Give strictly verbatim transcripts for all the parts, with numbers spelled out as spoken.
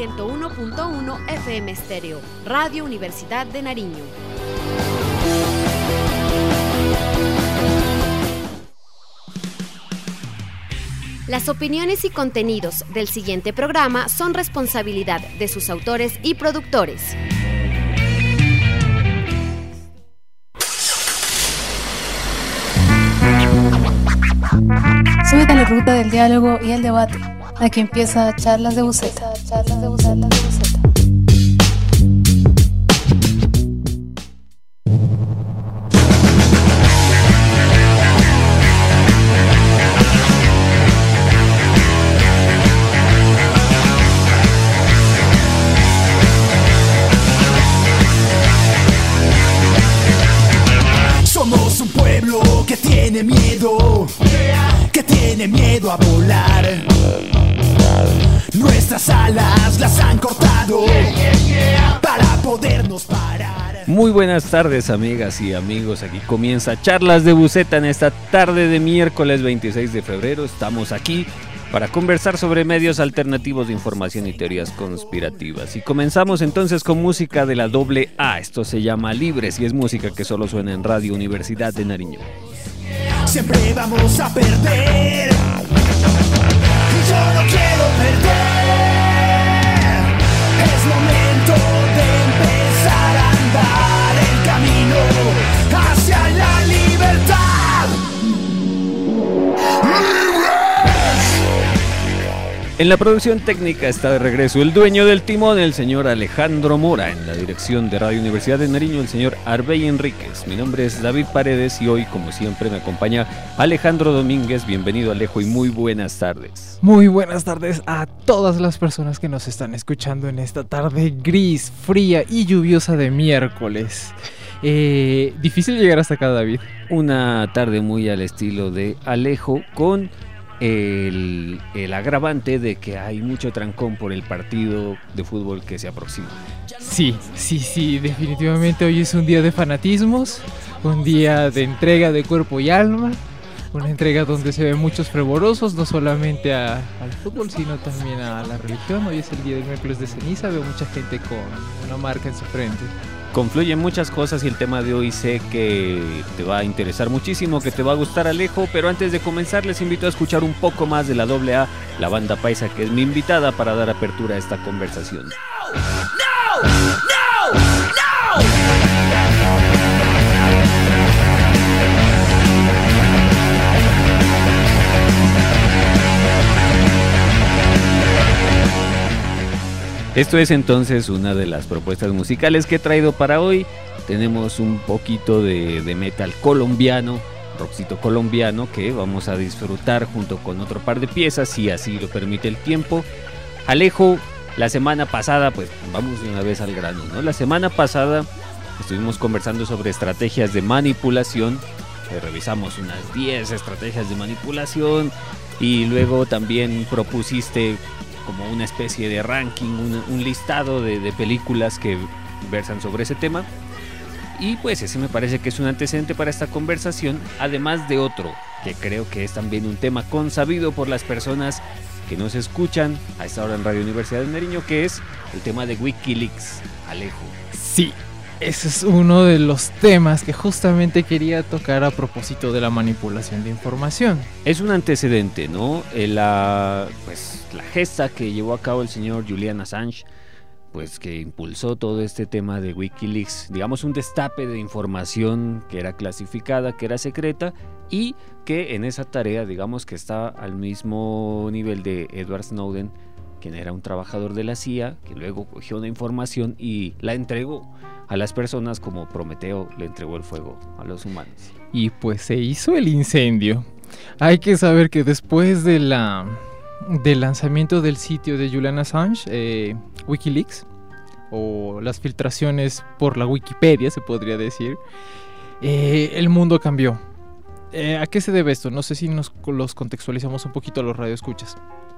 ciento uno punto uno F M Estéreo, Radio Universidad de Nariño. Las opiniones y contenidos del siguiente programa son responsabilidad de sus autores y productores. Súbete a la ruta del diálogo y el debate. Aquí empieza Charlas de Buceta. Charlas de Buceta. de Buceta. Somos un pueblo que tiene miedo, que tiene miedo a volar. Nuestras alas las han cortado para podernos parar. Muy buenas tardes, amigas y amigos. Aquí comienza Charlas de Buceta en esta tarde de miércoles veintiséis de febrero. Estamos aquí para conversar sobre medios alternativos de información y teorías conspirativas. Y comenzamos entonces con música de la doble A. Esto se llama Libres y es música que solo suena en Radio Universidad de Nariño. Siempre vamos a perder. Yo no quiero perder. Es momento de empezar a andar el camino hacia la libertad. En la producción técnica está de regreso el dueño del timón, el señor Alejandro Mora. En la dirección de Radio Universidad de Nariño, el señor Arbey Enríquez. Mi nombre es David Paredes y hoy, como siempre, me acompaña Alejandro Domínguez. Bienvenido, Alejo, y muy buenas tardes. Muy buenas tardes a todas las personas que nos están escuchando en esta tarde gris, fría y lluviosa de miércoles. Eh, difícil llegar hasta acá, David. Una tarde muy al estilo de Alejo, con El, el agravante de que hay mucho trancón por el partido de fútbol que se aproxima. Sí, sí, sí, definitivamente hoy es un día de fanatismos, un día de entrega de cuerpo y alma, una entrega donde se ven muchos fervorosos, no solamente a, al fútbol, sino también a la religión. Hoy es el día del miércoles de ceniza, veo mucha gente con una marca en su frente. Confluyen muchas cosas y el tema de hoy sé que te va a interesar muchísimo, que te va a gustar, Alejo, pero antes de comenzar les invito a escuchar un poco más de la doble A, la banda paisa, que es mi invitada para dar apertura a esta conversación. No, no, no, no. Esto es entonces una de las propuestas musicales que he traído para hoy. Tenemos un poquito de, de metal colombiano, rockcito colombiano, que vamos a disfrutar junto con otro par de piezas, si así lo permite el tiempo. Alejo, la semana pasada, pues vamos de una vez al grano, ¿no? La semana pasada estuvimos conversando sobre estrategias de manipulación. Eh, revisamos unas diez estrategias de manipulación y luego también propusiste como una especie de ranking, un, un listado de, de películas que versan sobre ese tema. Y pues ese me parece que es un antecedente para esta conversación, además de otro, que creo que es también un tema consabido por las personas que nos escuchan a esta hora en Radio Universidad de Nariño, que es el tema de Wikileaks. Alejo. Sí, ese es uno de los temas que justamente quería tocar a propósito de la manipulación de información. Es un antecedente, ¿no? La, pues, la gesta que llevó a cabo el señor Julian Assange, pues que impulsó todo este tema de Wikileaks, digamos un destape de información que era clasificada, que era secreta, y que en esa tarea, digamos que está al mismo nivel de Edward Snowden, quien era un trabajador de la C I A, que luego cogió una información y la entregó a las personas como Prometeo le entregó el fuego a los humanos. Y pues se hizo el incendio. Hay que saber que después de la, del lanzamiento del sitio de Julian Assange, eh, Wikileaks, o las filtraciones por la Wikipedia, se podría decir, eh, el mundo cambió. Eh, ¿A qué se debe esto? No sé si nos los contextualizamos un poquito a los radioescuchas.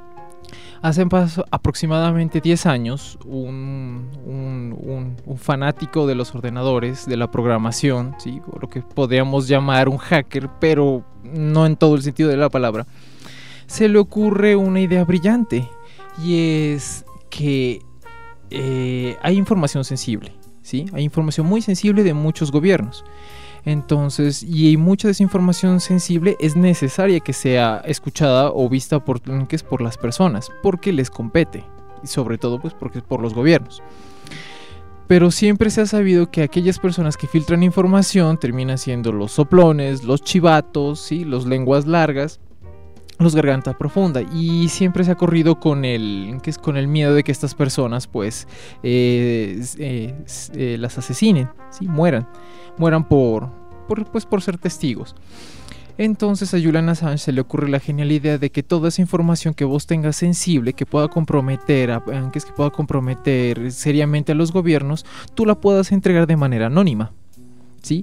Hace paso aproximadamente diez años, un, un, un, un fanático de los ordenadores, de la programación, ¿sí? O lo que podríamos llamar un hacker, pero no en todo el sentido de la palabra, se le ocurre una idea brillante, y es que eh, hay información sensible, ¿sí? Hay información muy sensible de muchos gobiernos. Entonces, y mucha de esa información sensible es necesaria que sea escuchada o vista por, que es por las personas, porque les compete, y sobre todo pues porque es por los gobiernos. Pero siempre se ha sabido que aquellas personas que filtran información terminan siendo los soplones, los chivatos, ¿sí? Los lenguas largas, los garganta profunda, y siempre se ha corrido con el, que es con el miedo de que estas personas pues eh, eh, eh, las asesinen, ¿sí? mueran, mueran por, por, pues, por ser testigos. Entonces a Julian Assange se le ocurre la genial idea de que toda esa información que vos tengas sensible, que pueda comprometer, a, que es que pueda comprometer seriamente a los gobiernos, tú la puedas entregar de manera anónima, ¿sí?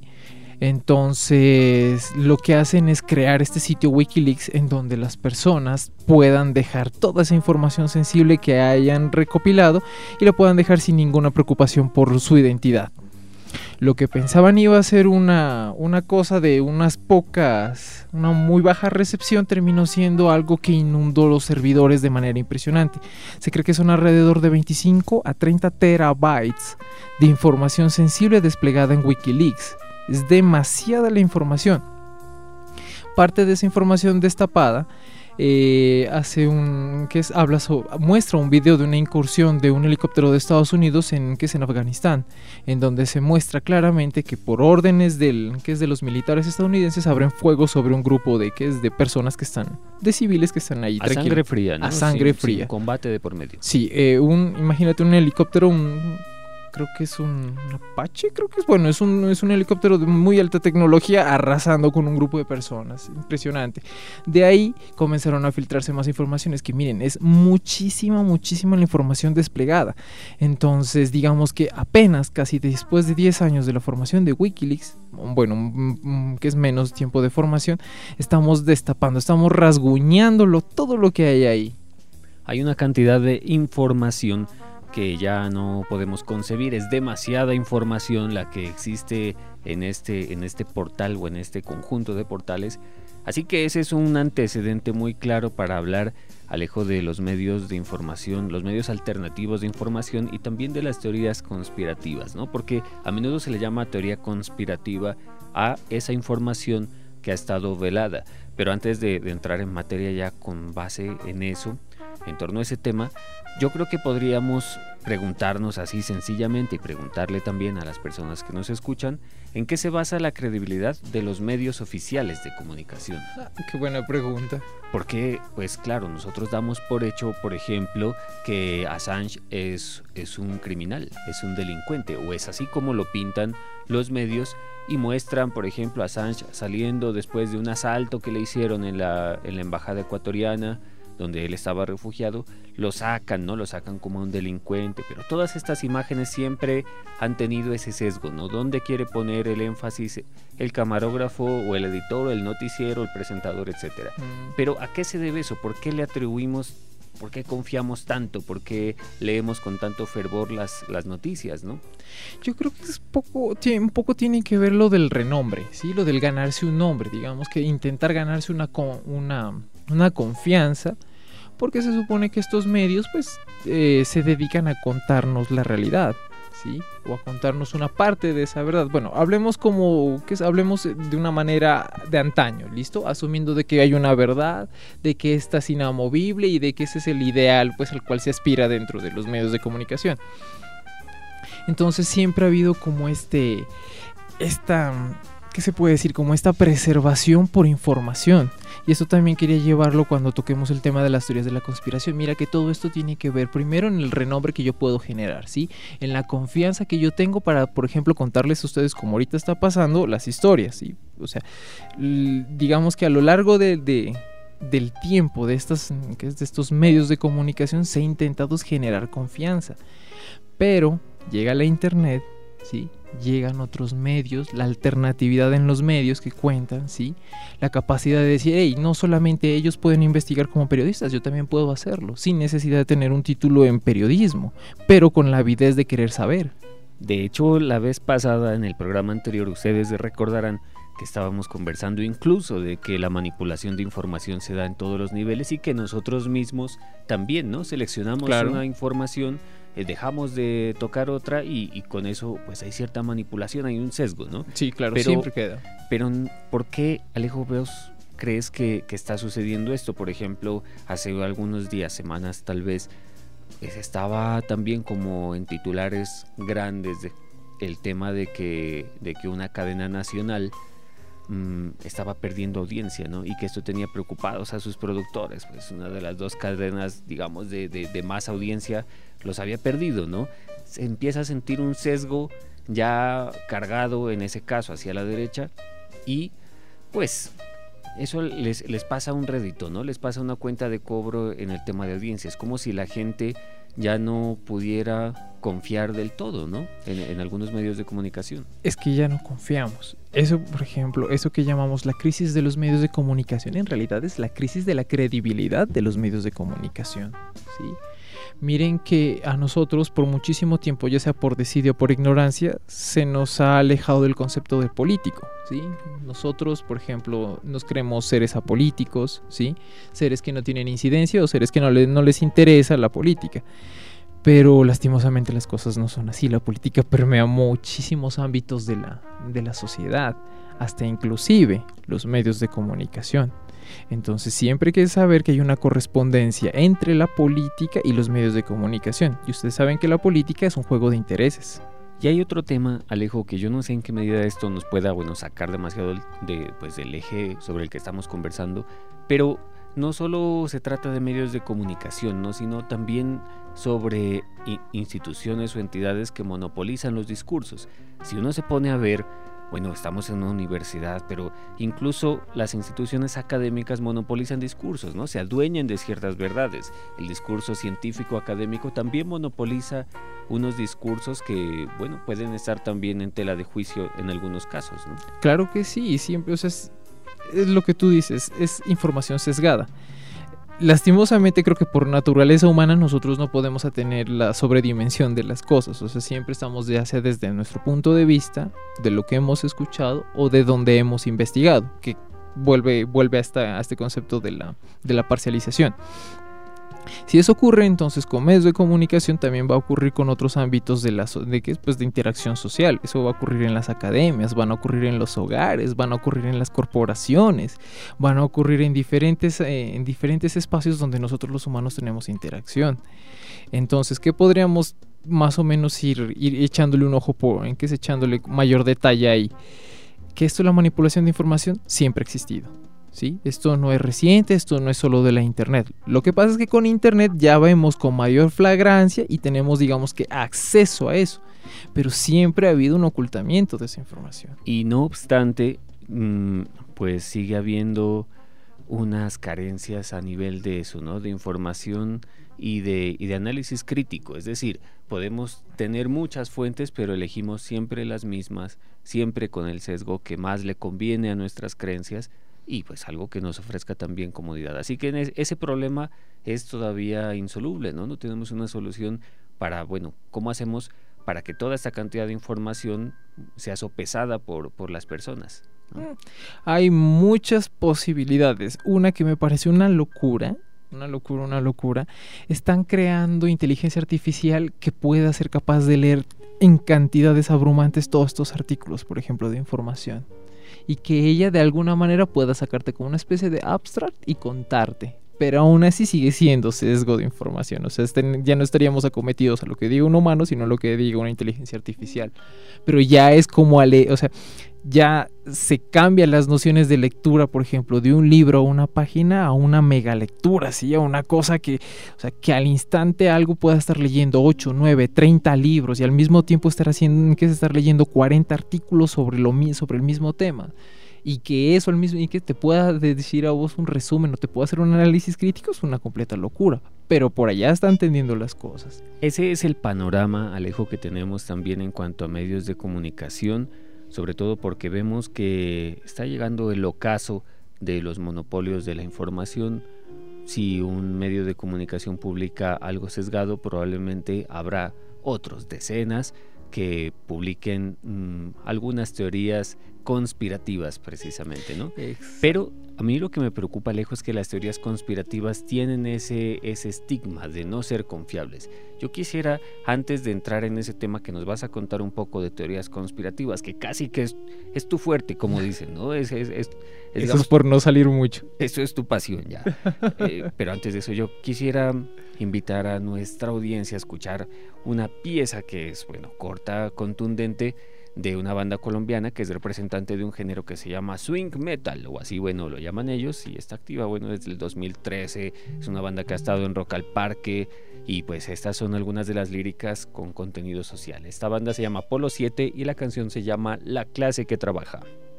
Entonces lo que hacen es crear este sitio Wikileaks en donde las personas puedan dejar toda esa información sensible que hayan recopilado y la puedan dejar sin ninguna preocupación por su identidad. Lo que pensaban iba a ser una, una cosa de unas pocas, una muy baja recepción, terminó siendo algo que inundó los servidores de manera impresionante. Se cree que son alrededor de veinticinco a treinta terabytes de información sensible desplegada en Wikileaks. Es demasiada la información. Parte de esa información destapada eh, hace un que es habla so, muestra un video de una incursión de un helicóptero de Estados Unidos en que es en Afganistán, en donde se muestra claramente que por órdenes del que es de los militares estadounidenses abren fuego sobre un grupo de que es de personas que están de civiles que están ahí a sangre fría, ¿no? A sangre sin, fría. Sin combate de por medio. Sí, eh, un imagínate un helicóptero, un creo que es un, un Apache, creo que es bueno, es un, es un helicóptero de muy alta tecnología arrasando con un grupo de personas, impresionante. De ahí comenzaron a filtrarse más informaciones que miren, es muchísima, muchísima la información desplegada. Entonces digamos que apenas casi después de diez años de la formación de Wikileaks, bueno, que es menos tiempo de formación, estamos destapando, estamos rasguñándolo todo lo que hay ahí. Hay una cantidad de información que ya no podemos concebir, es demasiada información la que existe en este, en este portal o en este conjunto de portales, así que ese es un antecedente muy claro para hablar, Alejo, de los medios de información, los medios alternativos de información y también de las teorías conspirativas, ¿no? Porque a menudo se le llama teoría conspirativa a esa información que ha estado velada, pero antes de, de entrar en materia ya con base en eso, en torno a ese tema, yo creo que podríamos preguntarnos así sencillamente y preguntarle también a las personas que nos escuchan en qué se basa la credibilidad de los medios oficiales de comunicación. Ah, qué buena pregunta. Porque, pues claro, nosotros damos por hecho, por ejemplo, que Assange es, es un criminal, es un delincuente, o es así como lo pintan los medios y muestran, por ejemplo, a Assange saliendo después de un asalto que le hicieron en la, en la embajada ecuatoriana, donde él estaba refugiado, lo sacan, ¿no? Lo sacan como un delincuente, pero todas estas imágenes siempre han tenido ese sesgo, ¿no? ¿Dónde quiere poner el énfasis el camarógrafo o el editor o el noticiero, el presentador, etcétera? Mm. Pero ¿a qué se debe eso? ¿Por qué le atribuimos, por qué confiamos tanto? ¿Por qué leemos con tanto fervor las, las noticias, no? Yo creo que es poco, un poco tiene que ver lo del renombre, ¿sí? Lo del ganarse un nombre, digamos que intentar ganarse una, una, una confianza, porque se supone que estos medios pues eh, se dedican a contarnos la realidad, ¿sí? O a contarnos una parte de esa verdad. Bueno, hablemos como que es, hablemos de una manera de antaño, ¿listo? Asumiendo de que hay una verdad, de que esta es inamovible y de que ese es el ideal pues al cual se aspira dentro de los medios de comunicación. Entonces siempre ha habido como este esta ¿qué se puede decir? Como esta preservación por información. Y eso también quería llevarlo cuando toquemos el tema de las teorías de la conspiración. Mira que todo esto tiene que ver primero en el renombre que yo puedo generar, ¿sí? En la confianza que yo tengo para, por ejemplo, contarles a ustedes como ahorita está pasando las historias, ¿sí? O sea, digamos que a lo largo de, de, del tiempo de, estas, de estos medios de comunicación se ha intentado generar confianza. Pero llega la internet, ¿sí? Llegan otros medios, la alternatividad en los medios que cuentan, ¿sí? La capacidad de decir, hey, no solamente ellos pueden investigar como periodistas, yo también puedo hacerlo, sin necesidad de tener un título en periodismo, pero con la avidez de querer saber. De hecho, la vez pasada, en el programa anterior, ustedes recordarán que estábamos conversando incluso de que la manipulación de información se da en todos los niveles y que nosotros mismos también, ¿no? Seleccionamos Claro. una información, eh, dejamos de tocar otra y, y con eso pues hay cierta manipulación, hay un sesgo, ¿no? Sí, claro, Pero- siempre queda. Pero ¿por qué, Alejo, vos crees que, que está sucediendo esto? Por ejemplo, hace algunos días, semanas tal vez, pues, estaba también como en titulares grandes de, el tema de que, de que una cadena nacional mmm, estaba perdiendo audiencia, ¿no? Y que esto tenía preocupados a sus productores. Pues una de las dos cadenas, digamos, de, de, de más audiencia los había perdido, ¿no? Se empieza a sentir un sesgo ya cargado en ese caso hacia la derecha y pues eso les, les pasa un rédito, ¿no? Les pasa una cuenta de cobro en el tema de audiencia. Es como si la gente ya no pudiera confiar del todo, ¿no? En, en algunos medios de comunicación. Es que ya no confiamos. Eso, por ejemplo, eso que llamamos la crisis de los medios de comunicación, en realidad es la crisis de la credibilidad de los medios de comunicación, ¿sí? Miren que a nosotros por muchísimo tiempo, ya sea por desidia o por ignorancia, se nos ha alejado del concepto de político, ¿sí? Nosotros, por ejemplo, nos creemos seres apolíticos, ¿sí? Seres que no tienen incidencia o seres que no, le, no les interesa la política. Pero lastimosamente las cosas no son así. La política permea muchísimos ámbitos de la, de la sociedad, hasta inclusive los medios de comunicación. Entonces siempre hay que saber que hay una correspondencia entre la política y los medios de comunicación. Y ustedes saben que la política es un juego de intereses. Y hay otro tema, Alejo, que yo no sé en qué medida esto nos pueda, bueno, sacar demasiado de, pues, del eje sobre el que estamos conversando, pero no solo se trata de medios de comunicación, ¿no? Sino también sobre instituciones o entidades que monopolizan los discursos. Si uno se pone a ver, bueno, estamos en una universidad, pero incluso las instituciones académicas monopolizan discursos, ¿no? Se adueñan de ciertas verdades. El discurso científico académico también monopoliza unos discursos que, bueno, pueden estar también en tela de juicio en algunos casos, ¿no? Claro que sí, siempre, o sea, es, es lo que tú dices, es información sesgada. Lastimosamente creo que por naturaleza humana nosotros no podemos tener la sobredimensión de las cosas, o sea, siempre estamos ya sea desde nuestro punto de vista, de lo que hemos escuchado o de donde hemos investigado, que vuelve, vuelve a, esta, a este concepto de la, de la parcialización. Si eso ocurre entonces con medios de comunicación, también va a ocurrir con otros ámbitos de, la, de, ¿qué? Pues de interacción social. Eso va a ocurrir en las academias, van a ocurrir en los hogares, van a ocurrir en las corporaciones, van a ocurrir en diferentes, eh, en diferentes espacios donde nosotros los humanos tenemos interacción. Entonces, ¿qué podríamos más o menos ir, ir echándole un ojo por, en qué es echándole mayor detalle ahí? Que esto, la manipulación de información, siempre ha existido. ¿Sí? Esto no es reciente, esto no es solo de la internet. Lo que pasa es que con internet ya vemos con mayor flagrancia y tenemos, digamos que, acceso a eso. Pero siempre ha habido un ocultamiento de esa información. Y no obstante, mmm, pues sigue habiendo unas carencias a nivel de eso, ¿no? De información y de, y de análisis crítico. Es decir, podemos tener muchas fuentes, pero elegimos siempre las mismas, siempre con el sesgo que más le conviene a nuestras creencias, y pues algo que nos ofrezca también comodidad. Así que en es, ese problema es todavía insoluble, ¿no? No tenemos una solución para, bueno, ¿cómo hacemos para que toda esta cantidad de información sea sopesada por, por las personas, ¿no? Hay muchas posibilidades. Una que me parece una locura, una locura, una locura. Están creando inteligencia artificial que pueda ser capaz de leer en cantidades abrumantes todos estos artículos, por ejemplo, de información. Y que ella de alguna manera pueda sacarte como una especie de abstract y contarte. Pero aún así sigue siendo sesgo de información. O sea, este, ya no estaríamos acometidos a lo que diga un humano, sino a lo que diga una inteligencia artificial. Pero ya es como a leer, o sea, ya se cambian las nociones de lectura, por ejemplo, de un libro o una página a una mega lectura, ¿sí? A una cosa que, o sea, que al instante algo pueda estar leyendo ocho, nueve, treinta libros y al mismo tiempo estar haciendo, que es estar leyendo cuarenta artículos sobre, lo, sobre el mismo tema. Y que eso al mismo, y que te pueda decir a vos un resumen o te pueda hacer un análisis crítico es una completa locura. Pero por allá están entendiendo las cosas. Ese es el panorama, Alejo, que tenemos también en cuanto a medios de comunicación, sobre todo porque vemos que está llegando el ocaso de los monopolios de la información. Si un medio de comunicación publica algo sesgado, probablemente habrá otros decenas que publiquen mmm, algunas teorías conspirativas precisamente, ¿no? Ex- Pero a mí lo que me preocupa, Alejo, es que las teorías conspirativas tienen ese, ese estigma de no ser confiables. Yo quisiera, antes de entrar en ese tema, que nos vas a contar un poco de teorías conspirativas, que casi que es, es tu fuerte, como dicen, ¿no? Es, es, es, es, Eso digamos, es por no salir mucho. eso es tu pasión ya. Eh, pero antes de eso, yo quisiera invitar a nuestra audiencia a escuchar una pieza que es, bueno, corta, contundente, de una banda colombiana que es representante de un género que se llama swing metal, o así, bueno, lo llaman ellos, y está activa, bueno, desde el dos mil trece, es una banda que ha estado en Rock al Parque, y pues estas son algunas de las líricas con contenido social. Esta banda se llama Apolo siete y la canción se llama La clase que trabaja.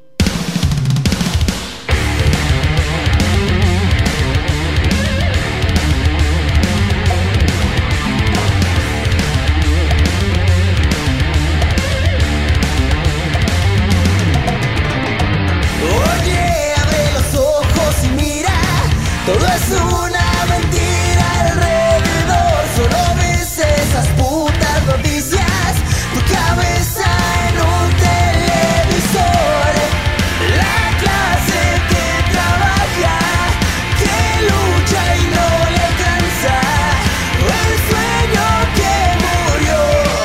Todo es una mentira alrededor, solo ves esas putas noticias, tu cabeza en un televisor. La clase que trabaja, que lucha y no le alcanza, el sueño que murió.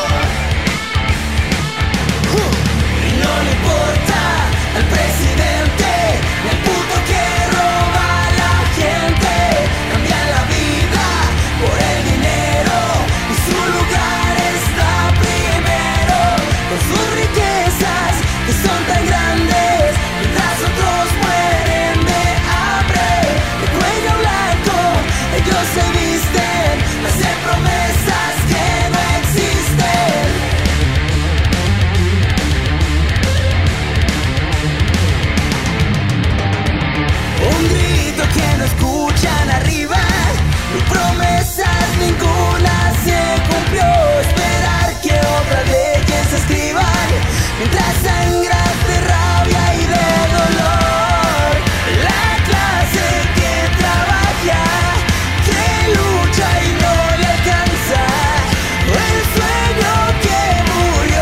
Uh, y no le importa al presidente, ni al puto que roba. Cambian la vida por el dinero y su lugar está primero, con sus riquezas que son tan grandes, mientras otros mueren de hambre. De cuello blanco ellos se visten, hacen promesas que no existen. Un grito que no escuchan arriba, ni promesas ninguna se cumplió. Esperar que otras leyes se escriban, mientras sangras de rabia y de dolor. La clase que trabaja, que lucha y no le alcanza, el sueño que murió.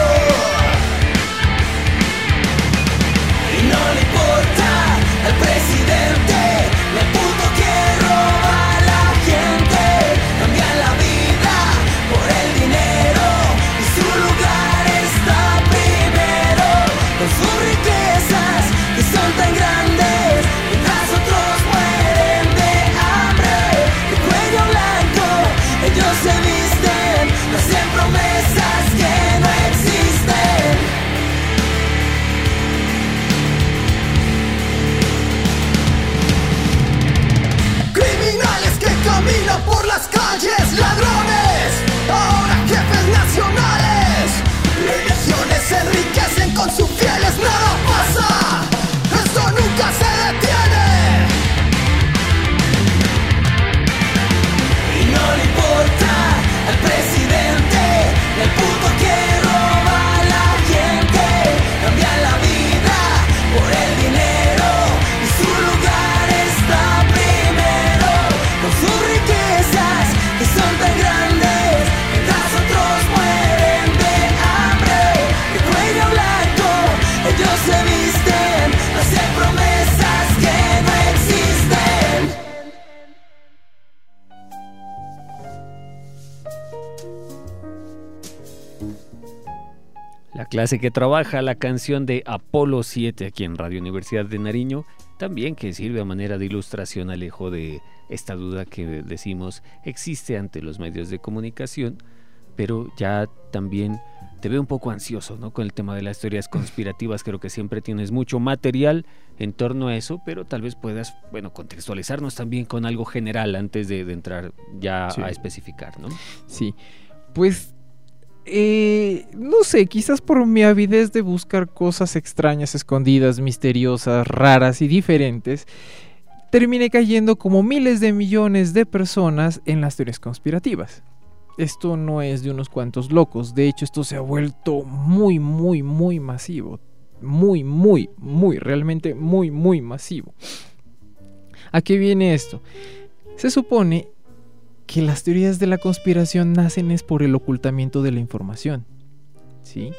Y no le importa al presidente, ni al puto que roba a la gente. Cambian la vida por el dinero y su lugar está primero, con sus riquezas que son tan grandes, mientras otros mueren de hambre. De cuello blanco ellos se visten, hacen promesas que no existen. Criminales que caminan por las calles, ladrones, ahora jefes nacionales. Religiones se enriquecen con sus fieles, nada pasa, esto nunca se detiene. Y no le importa al presidente, ni al puto que roba a la gente. Cambian la vida por el dinero y su lugar está primero, con sus riquezas que son tan grandes, mientras otros mueren de hambre. De cuello blanco ellos se visten, hacen promesas que no existen. La clase que trabaja, la canción de Apolo siete aquí en Radio Universidad de Nariño, también que sirve a manera de ilustración, Alejo, de esta duda que decimos existe ante los medios de comunicación, pero ya también te veo un poco ansioso, ¿no? Con el tema de las teorías conspirativas. Creo que siempre tienes mucho material en torno a eso, pero tal vez puedas, bueno, contextualizarnos también con algo general antes de, de entrar ya Sí. a especificar, ¿no? Sí, pues eh, no sé, quizás por mi avidez de buscar cosas extrañas, escondidas, misteriosas, raras y diferentes, terminé cayendo como miles de millones de personas en las teorías conspirativas. Esto no es de unos cuantos locos, de hecho esto se ha vuelto muy, muy, muy masivo. Muy, muy, muy, realmente muy, muy masivo. ¿A qué viene esto? Se supone que las teorías de la conspiración nacen es por el ocultamiento de la información. ¿sí?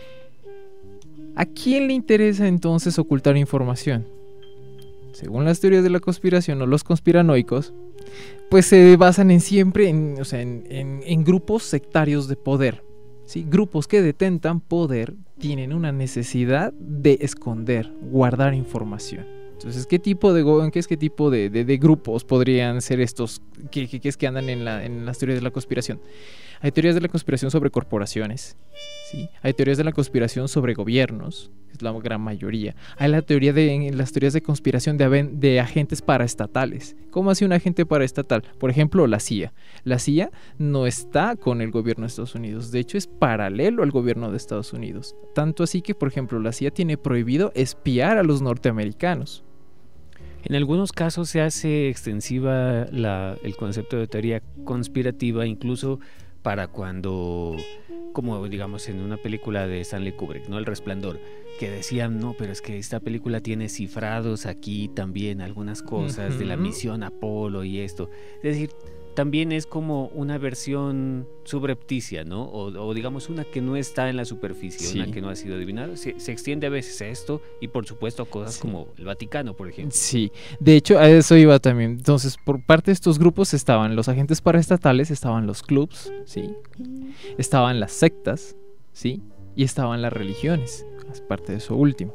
¿A quién le interesa entonces ocultar información? Según las teorías de la conspiración o los conspiranoicos, pues se basan en siempre en, o sea, en, en, en grupos sectarios de poder, ¿sí? Grupos que detentan poder tienen una necesidad de esconder, guardar información. Entonces, ¿qué tipo de, ¿qué es qué tipo de, de, de grupos podrían ser estos que, que, que es que andan en, la, en las teorías de la conspiración? Hay teorías de la conspiración sobre corporaciones, ¿sí? Hay teorías de la conspiración sobre gobiernos, es la gran mayoría. Hay la teoría de, las teorías de conspiración de, de agentes paraestatales. ¿Cómo hace un agente paraestatal? Por ejemplo, la C I A. La C I A no está con el gobierno de Estados Unidos, de hecho es paralelo al gobierno de Estados Unidos. Tanto así que, por ejemplo, la C I A tiene prohibido espiar a los norteamericanos. En algunos casos se hace extensiva la, el concepto de teoría conspirativa, incluso para cuando, como digamos en una película de Stanley Kubrick, ¿no? El Resplandor, que decían, no, pero es que esta película tiene cifrados aquí también algunas cosas uh-huh. de la misión Apolo y esto. Es decir, también es como una versión subrepticia, ¿no? O, o digamos una que no está en la superficie, sí. una que no ha sido adivinada. Se, se extiende a veces a esto y por supuesto a cosas sí. como el Vaticano, por ejemplo. Sí, de hecho a eso iba también. Entonces, por parte de estos grupos estaban los agentes paraestatales, estaban los clubs, ¿sí? Estaban las sectas, ¿sí? Y estaban las religiones, es parte de eso último.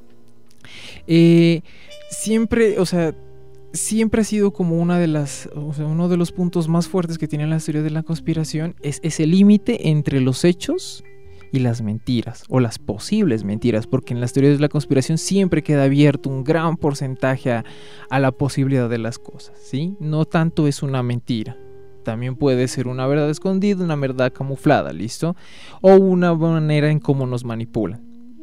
Eh, siempre, o sea... siempre ha sido como una de las, o sea, uno de los puntos más fuertes que tienen las teorías de la conspiración es ese límite entre los hechos y las mentiras, o las posibles mentiras, porque en las teorías de la conspiración siempre queda abierto un gran porcentaje a, a la posibilidad de las cosas, ¿sí? No tanto es una mentira, también puede ser una verdad escondida, una verdad camuflada, ¿listo? O una manera en cómo nos manipulan.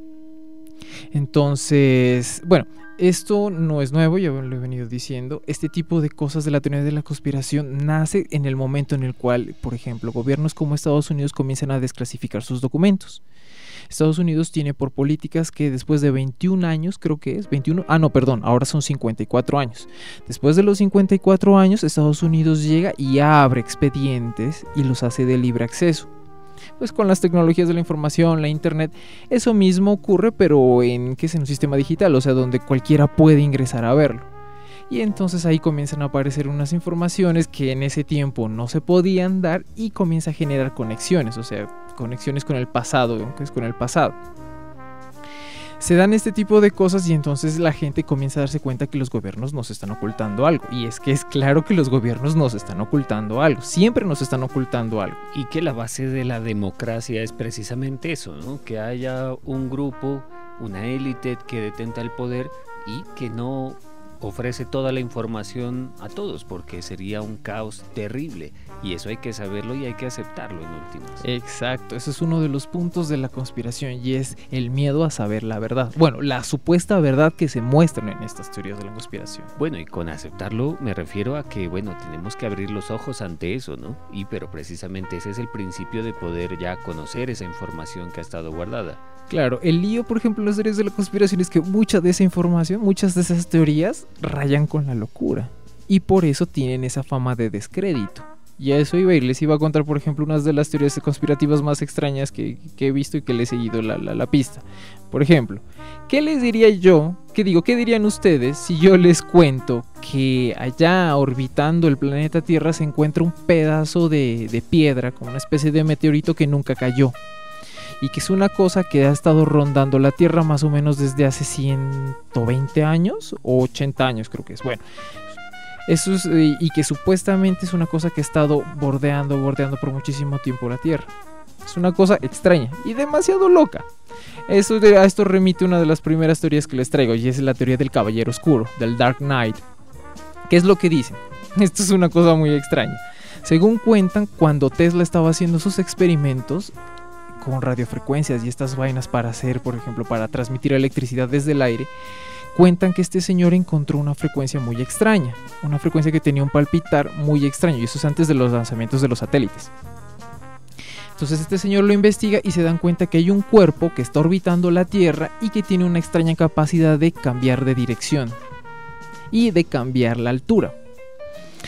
Entonces, bueno, esto no es nuevo, ya lo he venido diciendo. Este tipo de cosas de la teoría de la conspiración nace en el momento en el cual, por ejemplo, gobiernos como Estados Unidos comienzan a desclasificar sus documentos. Estados Unidos tiene por políticas que después de veintiún años, creo que es veintiuno, ah no, perdón, ahora son cincuenta y cuatro años. Después de los cincuenta y cuatro años, Estados Unidos llega y abre expedientes y los hace de libre acceso. Pues con las tecnologías de la información, la internet, eso mismo ocurre, pero en, ¿qué es? En un sistema digital, o sea, donde cualquiera puede ingresar a verlo. Y entonces ahí comienzan a aparecer unas informaciones que en ese tiempo no se podían dar y comienza a generar conexiones, o sea, conexiones con el pasado, que es con el pasado. Se dan este tipo de cosas y entonces la gente comienza a darse cuenta que los gobiernos nos están ocultando algo. Y es que es claro que los gobiernos nos están ocultando algo, siempre nos están ocultando algo. Y que la base de la democracia es precisamente eso, ¿no? Que haya un grupo, una élite que detenta el poder y que no ofrece toda la información a todos, porque sería un caos terrible. Y eso hay que saberlo y hay que aceptarlo en últimas. Exacto, ese es uno de los puntos de la conspiración y es el miedo a saber la verdad. Bueno, la supuesta verdad que se muestran en estas teorías de la conspiración. Bueno, y con aceptarlo me refiero a que, bueno, tenemos que abrir los ojos ante eso, ¿no? Y pero precisamente ese es el principio de poder ya conocer esa información que ha estado guardada. Claro, el lío, por ejemplo, en las teorías de la conspiración es que mucha de esa información, muchas de esas teorías rayan con la locura y por eso tienen esa fama de descrédito. Y a eso iba a ir, les iba a contar, por ejemplo, unas de las teorías conspirativas más extrañas que, que he visto y que le he seguido la, la, la pista. Por ejemplo, ¿qué les diría yo, qué digo, qué dirían ustedes si yo les cuento que allá orbitando el planeta Tierra se encuentra un pedazo de, de piedra, como una especie de meteorito que nunca cayó? Y que es una cosa que ha estado rondando la Tierra más o menos desde hace ciento veinte años o ochenta años, creo que es. Bueno, eso es, y que supuestamente es una cosa que ha estado bordeando, bordeando por muchísimo tiempo la Tierra. Es una cosa extraña y demasiado loca. Eso de, a esto remite una de las primeras teorías que les traigo, y es la teoría del Caballero Oscuro, del Dark Knight. ¿Qué es lo que dicen? Esto es una cosa muy extraña. Según cuentan, cuando Tesla estaba haciendo sus experimentos con radiofrecuencias y estas vainas para hacer, por ejemplo, para transmitir electricidad desde el aire, cuentan que este señor encontró una frecuencia muy extraña, una frecuencia que tenía un palpitar muy extraño, y eso es antes de los lanzamientos de los satélites. Entonces este señor lo investiga y se dan cuenta que hay un cuerpo que está orbitando la Tierra y que tiene una extraña capacidad de cambiar de dirección y de cambiar la altura.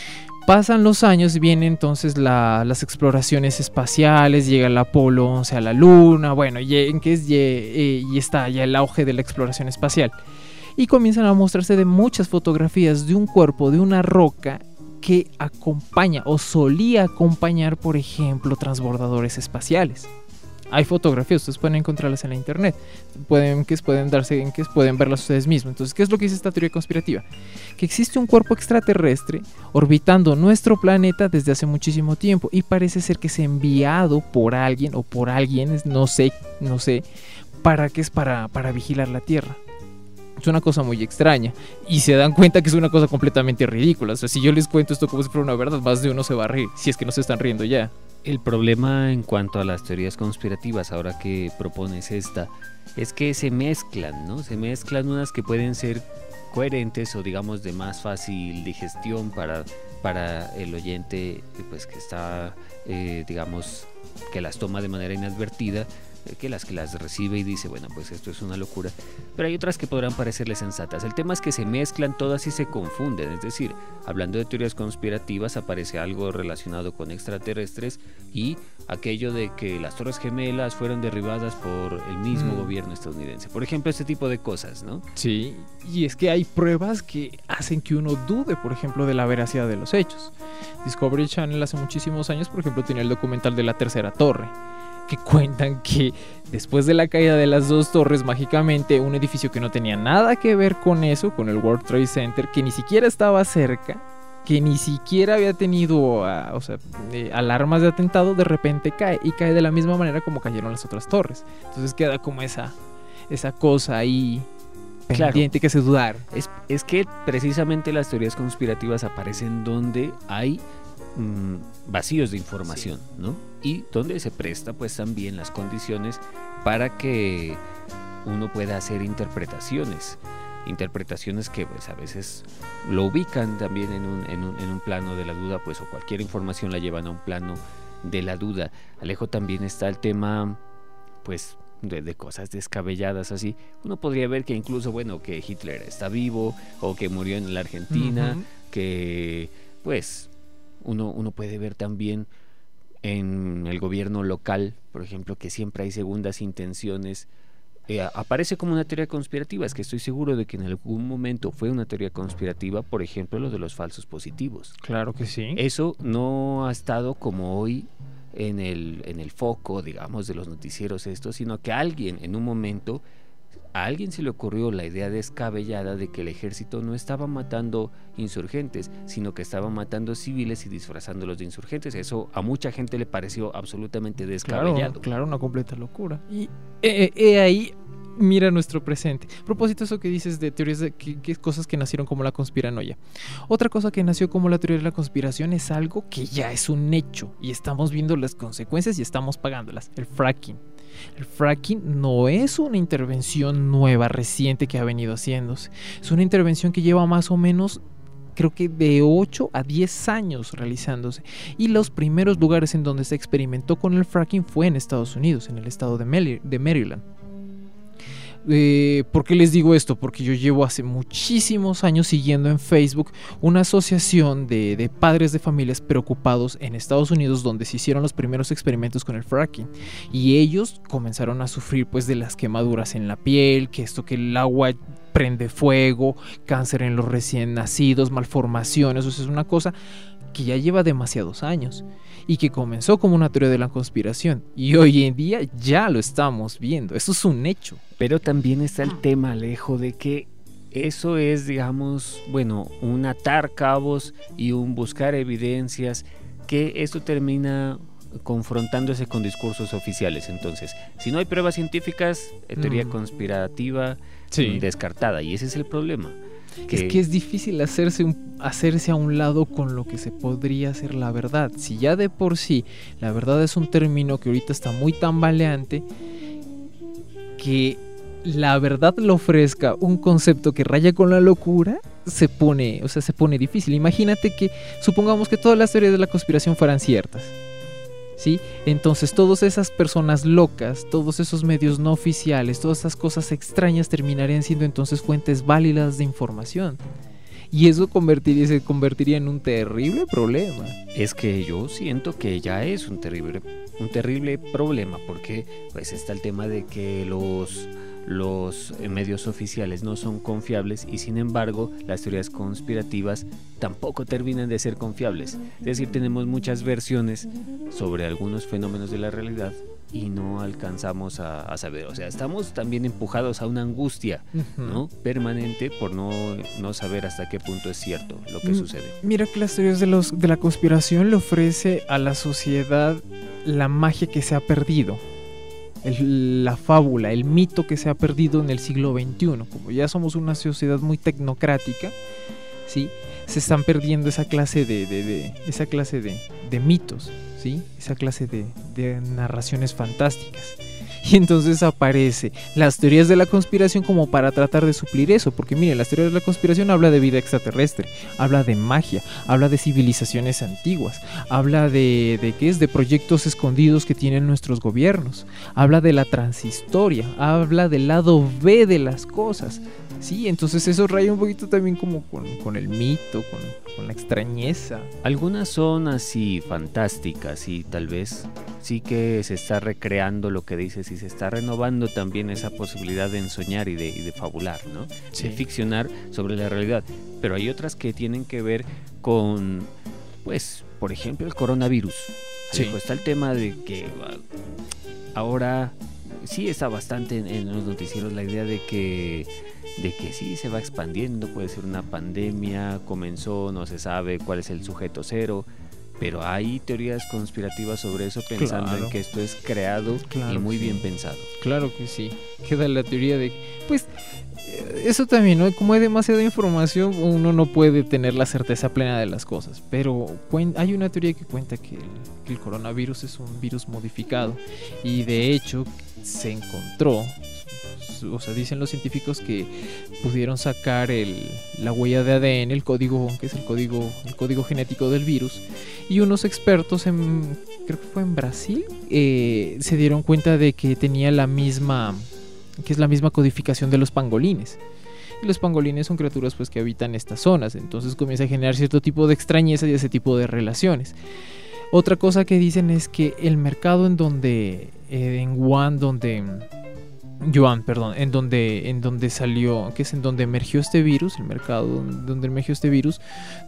Pasan los años, vienen entonces la, las exploraciones espaciales, llega el Apolo once a la Luna, bueno, y, en que es, y, y está ya el auge de la exploración espacial. Y comienzan a mostrarse de muchas fotografías de un cuerpo, de una roca que acompaña o solía acompañar, por ejemplo, transbordadores espaciales. Hay fotografías, ustedes pueden encontrarlas en la internet, pueden, que pueden darse en que pueden verlas ustedes mismos. Entonces, ¿qué es lo que dice esta teoría conspirativa? Que existe un cuerpo extraterrestre orbitando nuestro planeta desde hace muchísimo tiempo y parece ser que es enviado por alguien o por alguien, no sé, no sé, para que es para, para vigilar la Tierra. Es una cosa muy extraña y se dan cuenta que es una cosa completamente ridícula. O sea, si yo les cuento esto como si fuera una verdad, más de uno se va a reír, si es que no se están riendo ya. El problema en cuanto a las teorías conspirativas, ahora que propones esta, es que se mezclan, ¿no? Se mezclan unas que pueden ser coherentes o digamos de más fácil digestión para, para el oyente, pues que está, eh, digamos, que las toma de manera inadvertida, que las que las recibe y dice, bueno, pues esto es una locura, pero hay otras que podrán parecerle sensatas. El tema es que se mezclan todas y se confunden, es decir, hablando de teorías conspirativas aparece algo relacionado con extraterrestres y aquello de que las Torres Gemelas fueron derribadas por el mismo mm. gobierno estadounidense, por ejemplo, este tipo de cosas, ¿no? Sí, y es que hay pruebas que hacen que uno dude, por ejemplo, de la veracidad de los hechos. Discovery Channel hace muchísimos años, por ejemplo, tenía el documental de la Tercera Torre, que cuentan que después de la caída de las dos torres, mágicamente un edificio que no tenía nada que ver con eso, con el World Trade Center, que ni siquiera estaba cerca, que ni siquiera había tenido uh, o sea, eh, alarmas de atentado, de repente cae, y cae de la misma manera como cayeron las otras torres. Entonces queda como esa, esa cosa ahí pendiente, claro, que hace dudar. Es, es que precisamente las teorías conspirativas aparecen donde hay mmm, vacíos de información, sí, ¿no? Y donde se presta pues también las condiciones para que uno pueda hacer interpretaciones, interpretaciones que pues a veces lo ubican también en un, en un, en un plano de la duda, pues o cualquier información la llevan a un plano de la duda. Alejo, también está el tema pues de, de cosas descabelladas así. Uno podría ver que incluso, bueno, que Hitler está vivo o que murió en la Argentina, uh-huh, que pues uno, uno puede ver también en el gobierno local, por ejemplo, que siempre hay segundas intenciones. Eh, aparece como una teoría conspirativa, es que estoy seguro de que en algún momento fue una teoría conspirativa, por ejemplo, lo de los falsos positivos. Claro que sí. Eso no ha estado como hoy en el, en el foco, digamos, de los noticieros estos, sino que alguien en un momento, a alguien se le ocurrió la idea descabellada de que el ejército no estaba matando insurgentes, sino que estaba matando civiles y disfrazándolos de insurgentes. Eso a mucha gente le pareció absolutamente descabellado. Claro, claro, una completa locura. Y eh, eh, ahí mira nuestro presente. A propósito de eso que dices de teorías, de que, que cosas que nacieron como la conspiranoia. Otra cosa que nació como la teoría de la conspiración es algo que ya es un hecho y estamos viendo las consecuencias y estamos pagándolas. El fracking. El fracking no es una intervención nueva, reciente que ha venido haciéndose. Es una intervención que lleva más o menos, creo que de ocho a diez años realizándose. Y los primeros lugares en donde se experimentó con el fracking fue en Estados Unidos, en el estado de, Mel- de Maryland. Eh, ¿Por qué les digo esto? Porque yo llevo hace muchísimos años siguiendo en Facebook una asociación de, de padres de familias preocupados en Estados Unidos, donde se hicieron los primeros experimentos con el fracking y ellos comenzaron a sufrir pues de las quemaduras en la piel, que esto que el agua prende fuego, cáncer en los recién nacidos, malformaciones. O sea, es una cosa que ya lleva demasiados años y que comenzó como una teoría de la conspiración y hoy en día ya lo estamos viendo, eso es un hecho. Pero también está el tema, Alejo, de que eso es, digamos, bueno, un atar cabos y un buscar evidencias, que esto termina confrontándose con discursos oficiales. Entonces, si no hay pruebas científicas, teoría mm. conspirativa, sí, descartada, y ese es el problema. Que... Es que es difícil hacerse, un, hacerse a un lado con lo que se podría hacer la verdad. Si ya de por sí la verdad es un término que ahorita está muy tambaleante, que la verdad le ofrezca un concepto que raya con la locura, se pone, o sea, se pone difícil. Imagínate que, supongamos que todas las teorías de la conspiración fueran ciertas, ¿sí? Entonces todas esas personas locas, todos esos medios no oficiales, todas esas cosas extrañas terminarían siendo entonces fuentes válidas de información. Y eso convertiría, se convertiría en un terrible problema. Es que yo siento que ya es un terrible, un terrible problema, porque pues está el tema de que los, los medios oficiales no son confiables y sin embargo las teorías conspirativas tampoco terminan de ser confiables. Es decir, tenemos muchas versiones sobre algunos fenómenos de la realidad y no alcanzamos a, a saber, o sea, estamos también empujados a una angustia, uh-huh. ¿no? permanente por no, no saber hasta qué punto es cierto lo que M- sucede. Mira que las teorías de, los, de la conspiración le ofrece a la sociedad la magia que se ha perdido, el, la fábula, el mito que se ha perdido en el siglo veintiuno. Como ya somos una sociedad muy tecnocrática, ¿sí? Se están perdiendo esa clase de, de, de esa clase de, de mitos, ¿sí? Esa clase de, de narraciones fantásticas. Y entonces aparece las teorías de la conspiración como para tratar de suplir eso, porque miren, las teorías de la conspiración habla de vida extraterrestre, habla de magia, habla de civilizaciones antiguas, habla de, de ¿qué es? De proyectos escondidos que tienen nuestros gobiernos, habla de la transhistoria, habla del lado B de las cosas. Sí, entonces eso raya un poquito también como con, con el mito, con, con la extrañeza. Algunas son así fantásticas y tal vez sí que se está recreando lo que dices y se está renovando también esa posibilidad de ensoñar y de, y de fabular, ¿no? Sí. De ficcionar sobre la realidad. Pero hay otras que tienen que ver con, pues, por ejemplo, el coronavirus. Sí. Pues está el tema de que ahora sí está bastante en, en los noticieros la idea de que de que sí se va expandiendo, puede ser una pandemia, comenzó, no se sabe cuál es el sujeto cero, pero hay teorías conspirativas sobre eso pensando claro. en que esto es creado claro y muy bien sí. pensado. Claro que sí, queda la teoría de, pues, eso también, ¿no? Como hay demasiada información, uno no puede tener la certeza plena de las cosas, pero cuen- hay una teoría que cuenta que el, que el coronavirus es un virus modificado y de hecho se encontró, o sea, dicen los científicos que pudieron sacar el, la huella de A D N, el código, que es el código, el código genético del virus, y unos expertos en, creo que fue en Brasil, eh, se dieron cuenta de que tenía la misma, que es la misma codificación de los pangolines. Y los pangolines son criaturas pues que habitan estas zonas, entonces comienza a generar cierto tipo de extrañeza y ese tipo de relaciones. Otra cosa que dicen es que el mercado en donde, eh, en Wuhan, donde Yuan, perdón, en donde, en donde salió, que es en donde emergió este virus, el mercado donde emergió este virus,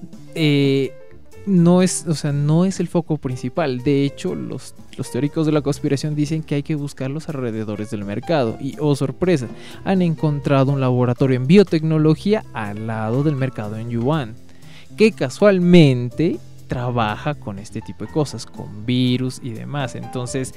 eh, no es, o sea, no es el foco principal. De hecho, los, los teóricos de la conspiración dicen que hay que buscar los alrededores del mercado. Y, oh sorpresa, han encontrado un laboratorio en biotecnología al lado del mercado en Yuan, que casualmente trabaja con este tipo de cosas, con virus y demás. Entonces,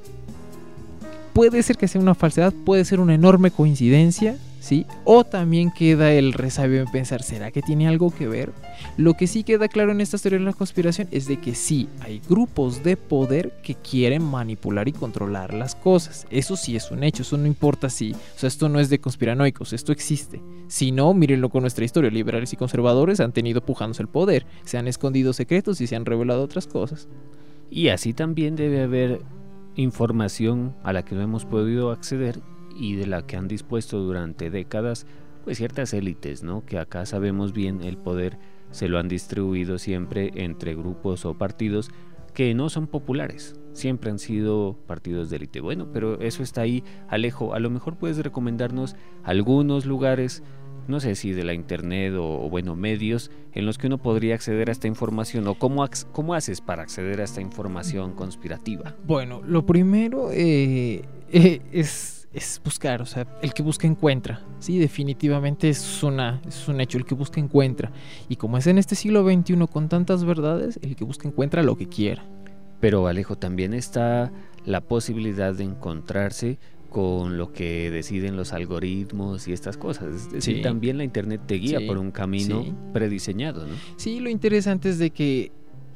puede ser que sea una falsedad, puede ser una enorme coincidencia, ¿sí? O también queda el resabio en pensar, ¿será que tiene algo que ver? Lo que sí queda claro en estas teorías de la conspiración es de que sí, hay grupos de poder que quieren manipular y controlar las cosas. Eso sí es un hecho, eso no importa si, o sea, esto no es de conspiranoicos, esto existe. Si no, mírenlo con nuestra historia, liberales y conservadores han tenido pujándose el poder, se han escondido secretos y se han revelado otras cosas. Y así también debe haber información a la que no hemos podido acceder y de la que han dispuesto durante décadas pues ciertas élites, ¿no? Que acá sabemos bien el poder se lo han distribuido siempre entre grupos o partidos que no son populares, siempre han sido partidos de élite. Bueno, pero eso está ahí, Alejo, a lo mejor puedes recomendarnos algunos lugares, no sé si de la internet o, o bueno, medios en los que uno podría acceder a esta información, o cómo, cómo haces para acceder a esta información conspirativa. Bueno, lo primero eh, eh, es, es buscar, o sea, el que busca encuentra, sí, definitivamente es, una, es un hecho, el que busca encuentra, y como es en este siglo veintiuno con tantas verdades, el que busca encuentra lo que quiera. Pero Alejo, también está la posibilidad de encontrarse con lo que deciden los algoritmos y estas cosas. Es decir, sí. También la internet te guía sí, por un camino sí. prediseñado, ¿no? Sí, lo interesante es de que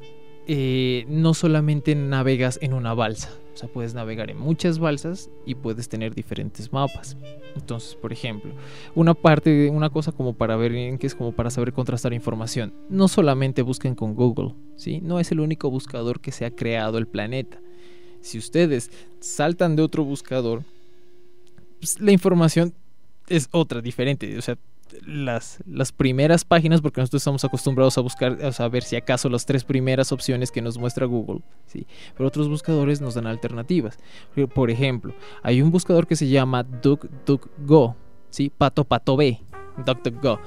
eh, no solamente navegas en una balsa, o sea, puedes navegar en muchas balsas y puedes tener diferentes mapas. Entonces, por ejemplo, una parte, una cosa como para ver, que es como para saber contrastar información, no solamente busquen con Google, ¿sí? No es el único buscador que se ha creado el planeta. Si ustedes saltan de otro buscador, pues la información es otra, diferente. O sea, las, las primeras páginas, porque nosotros estamos acostumbrados a buscar, o sea, a ver si acaso las tres primeras opciones que nos muestra Google, ¿sí? Pero otros buscadores nos dan alternativas. Por ejemplo, hay un buscador que se llama DuckDuckGo, ¿sí? Pato Pato B, DuckDuckGo.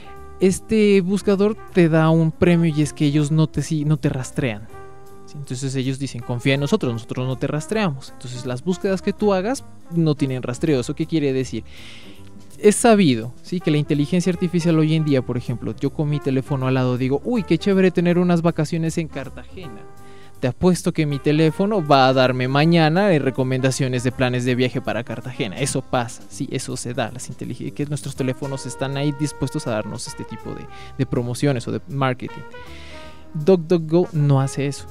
Este buscador te da un premio y es que ellos no te, no te rastrean. ¿Sí? Entonces ellos dicen, confía en nosotros, nosotros no te rastreamos. Entonces las búsquedas que tú hagas no tienen rastreo. ¿Eso qué quiere decir? Es sabido, ¿sí? Que la inteligencia artificial hoy en día, por ejemplo, yo con mi teléfono al lado digo, uy, qué chévere tener unas vacaciones en Cartagena. Te apuesto que mi teléfono va a darme mañana recomendaciones de planes de viaje para Cartagena. Eso pasa, sí, eso se da. Las inteligencias, que nuestros teléfonos están ahí dispuestos a darnos este tipo de, de promociones o de marketing. DuckDuckGo no hace eso.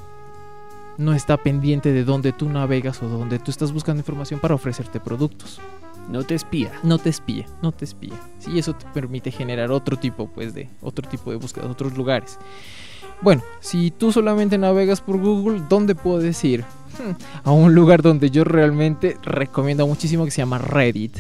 No está pendiente de dónde tú navegas o dónde tú estás buscando información para ofrecerte productos. No te espía. No te espía, no te espía. Sí, eso te permite generar otro tipo, pues, de otro tipo de búsquedas, otros lugares. Bueno, si tú solamente navegas por Google, ¿dónde puedes ir? Hmm, a un lugar donde yo realmente recomiendo muchísimo, que se llama Reddit.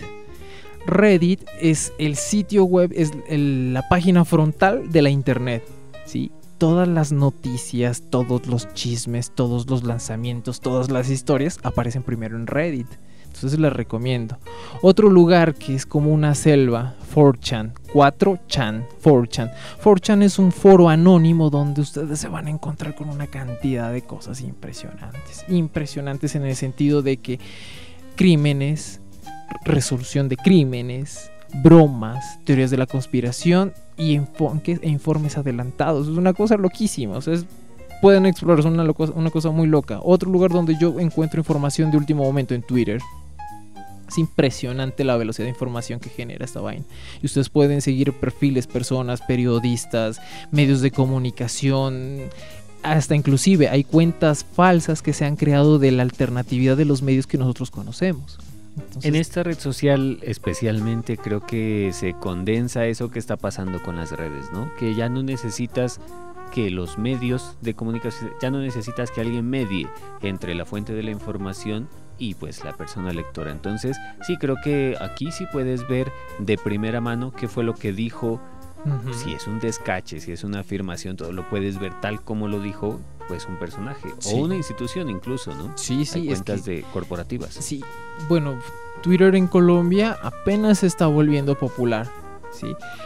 Reddit es el sitio web, es el, la página frontal de la internet, ¿sí? Todas las noticias, todos los chismes, todos los lanzamientos, todas las historias aparecen primero en Reddit. Entonces les recomiendo. Otro lugar que es como una selva, cuatro chan, cuatro chan, cuatro chan. cuatro chan es un foro anónimo donde ustedes se van a encontrar con una cantidad de cosas impresionantes. Impresionantes en el sentido de que crímenes, resolución de crímenes, bromas, teorías de la conspiración y e informes adelantados. Es una cosa loquísima. O sea, es, pueden explorar, es una, una cosa muy loca. Otro lugar donde yo encuentro información de último momento, en Twitter. Es impresionante la velocidad de información que genera esta vaina. Y ustedes pueden seguir perfiles, personas, periodistas, medios de comunicación, hasta inclusive hay cuentas falsas que se han creado de la alternatividad de los medios que nosotros conocemos. Entonces, en esta red social especialmente creo que se condensa eso que está pasando con las redes, ¿no? Que ya no necesitas que los medios de comunicación, ya no necesitas que alguien medie entre la fuente de la información y pues la persona lectora. Entonces sí creo que aquí sí puedes ver de primera mano qué fue lo que dijo. Uh-huh. Si es un descache, si es una afirmación, todo lo puedes ver tal como lo dijo pues un personaje, sí, o una institución incluso, ¿no? Sí, sí. Hay cuentas es que, de corporativas. Sí, bueno, Twitter en Colombia apenas se está volviendo popular, ¿sí?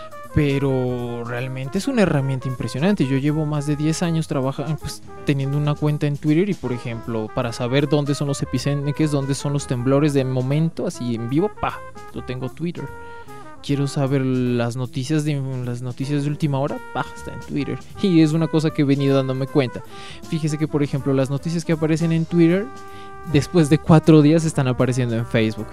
Pero realmente es una herramienta impresionante. Yo llevo más de diez años trabajando, pues, teniendo una cuenta en Twitter y, por ejemplo, para saber dónde son los epicéntricos, dónde son los temblores de momento, así en vivo, pa, yo tengo Twitter. Quiero saber las noticias de las noticias de última hora, pa, está en Twitter. Y es una cosa que he venido dándome cuenta. Fíjese que, por ejemplo, las noticias que aparecen en Twitter, después de cuatro días están apareciendo en Facebook.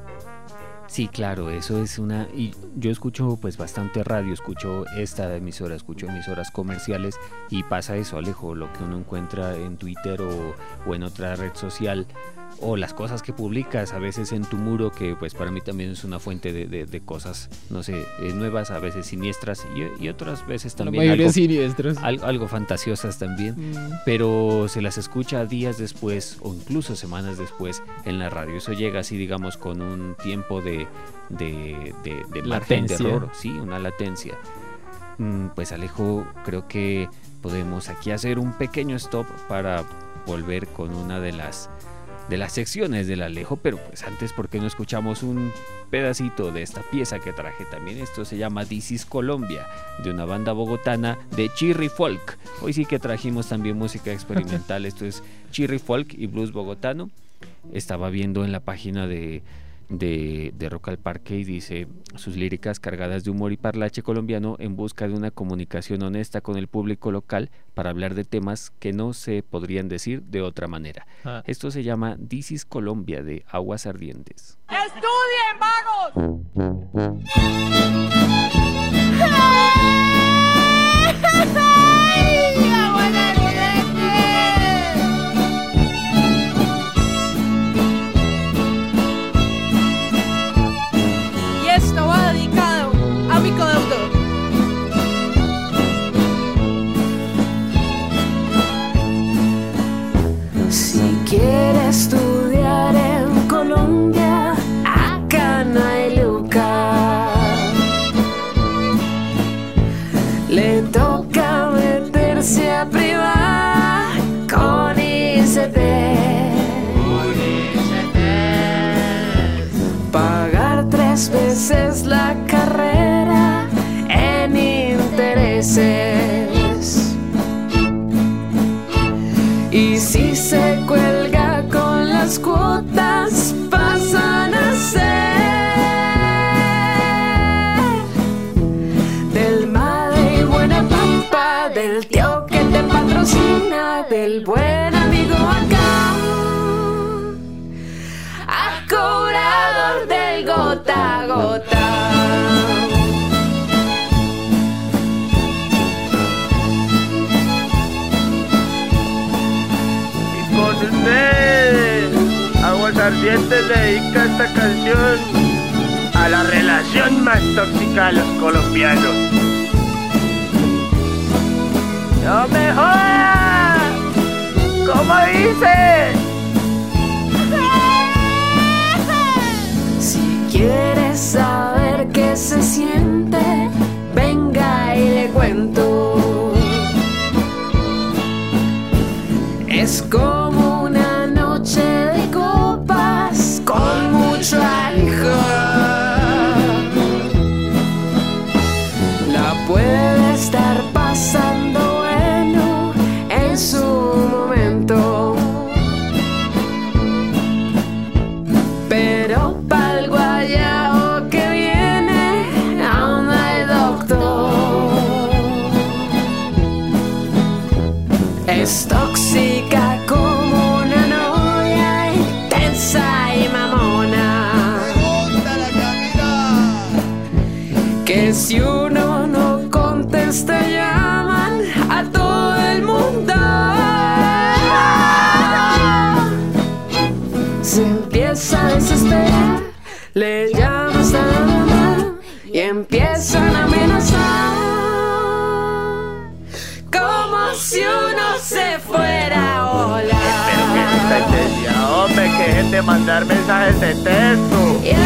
Sí, claro, eso es una... Y yo escucho pues bastante radio, escucho esta emisora, escucho emisoras comerciales y pasa eso, Alejo, lo que uno encuentra en Twitter o, o en otra red social, o las cosas que publicas a veces en tu muro, que pues para mí también es una fuente de, de, de cosas, no sé, eh, nuevas, a veces siniestras y, y otras veces también la mayoría algo, siniestras. Algo, algo fantasiosas también, mm. pero se las escucha días después o incluso semanas después en la radio. Eso llega así, digamos, con un tiempo de, de, de, de margen de error, sí, una latencia. Mm, pues Alejo, creo que podemos aquí hacer un pequeño stop para volver con una de las de las secciones del Alejo, pero pues antes, ¿por qué no escuchamos un pedacito de esta pieza que traje también? Esto se llama This is Colombia, de una banda bogotana de Chirri Folk. Hoy sí que trajimos también música experimental. Esto es Chirri Folk y blues bogotano. Estaba viendo en la página de De, de Rock al Parque y dice: sus líricas cargadas de humor y parlache colombiano en busca de una comunicación honesta con el público local para hablar de temas que no se podrían decir de otra manera. Ah. Esto se llama This is Colombia, de Aguas Ardientes. ¡Estudien, vagos! Esto va dedicado a mi codeudor. Si quiere estudiar en Colombia, acá no hay lugar. del buen amigo acá, a cobrador del gota a gota. Y con ustedes, Aguas Ardientes dedica esta canción a la relación más tóxica de los colombianos. ¡No me jodas! ¿Cómo dices? Si quieres saber qué se siente, venga y le cuento. Es como una noche de copas con mucho alcohol. La puede estar pasando bueno en su momento, pero pa'l guayao que viene aún hay doctor. Es tóxica como una novia intensa y mamona, que si uno no contesta llaman a todo el mundo. Se empieza a desesperar, le llamas a la mamá y empiezan a amenazar, como si uno se fuera a volar. Pero que estrategia, hombre, que dejen de mandar mensajes de texto. Y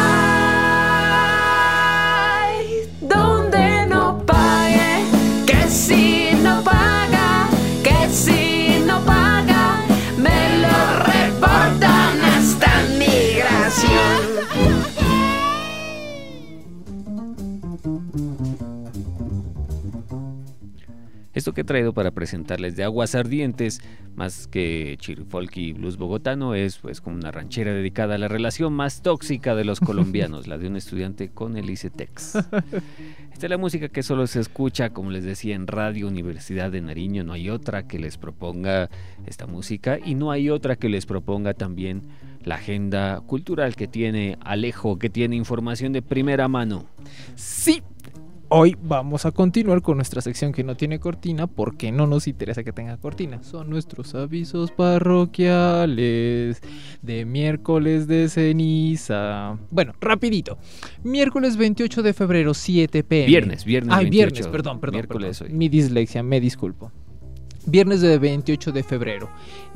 ay, donde no pague, que si no paga, que si no paga, me lo reportan hasta migración. Esto que he traído para presentarles de Aguas Ardientes, más que chirifolk y blues bogotano, es pues como una ranchera dedicada a la relación más tóxica de los colombianos, la de un estudiante con el ICETEX. Esta es la música que solo se escucha, como les decía, en Radio Universidad de Nariño. No hay otra que les proponga esta música y no hay otra que les proponga también la agenda cultural que tiene Alejo, que tiene información de primera mano. Sí. Hoy vamos a continuar con nuestra sección que no tiene cortina porque no nos interesa que tenga cortina. Son nuestros avisos parroquiales de miércoles de ceniza. Bueno, rapidito. Miércoles veintiocho de febrero, siete pe eme. Viernes, viernes Ay, veintiocho. viernes, perdón, perdón. Miércoles perdón. hoy. Mi dislexia, me disculpo. Viernes de veintiocho de febrero.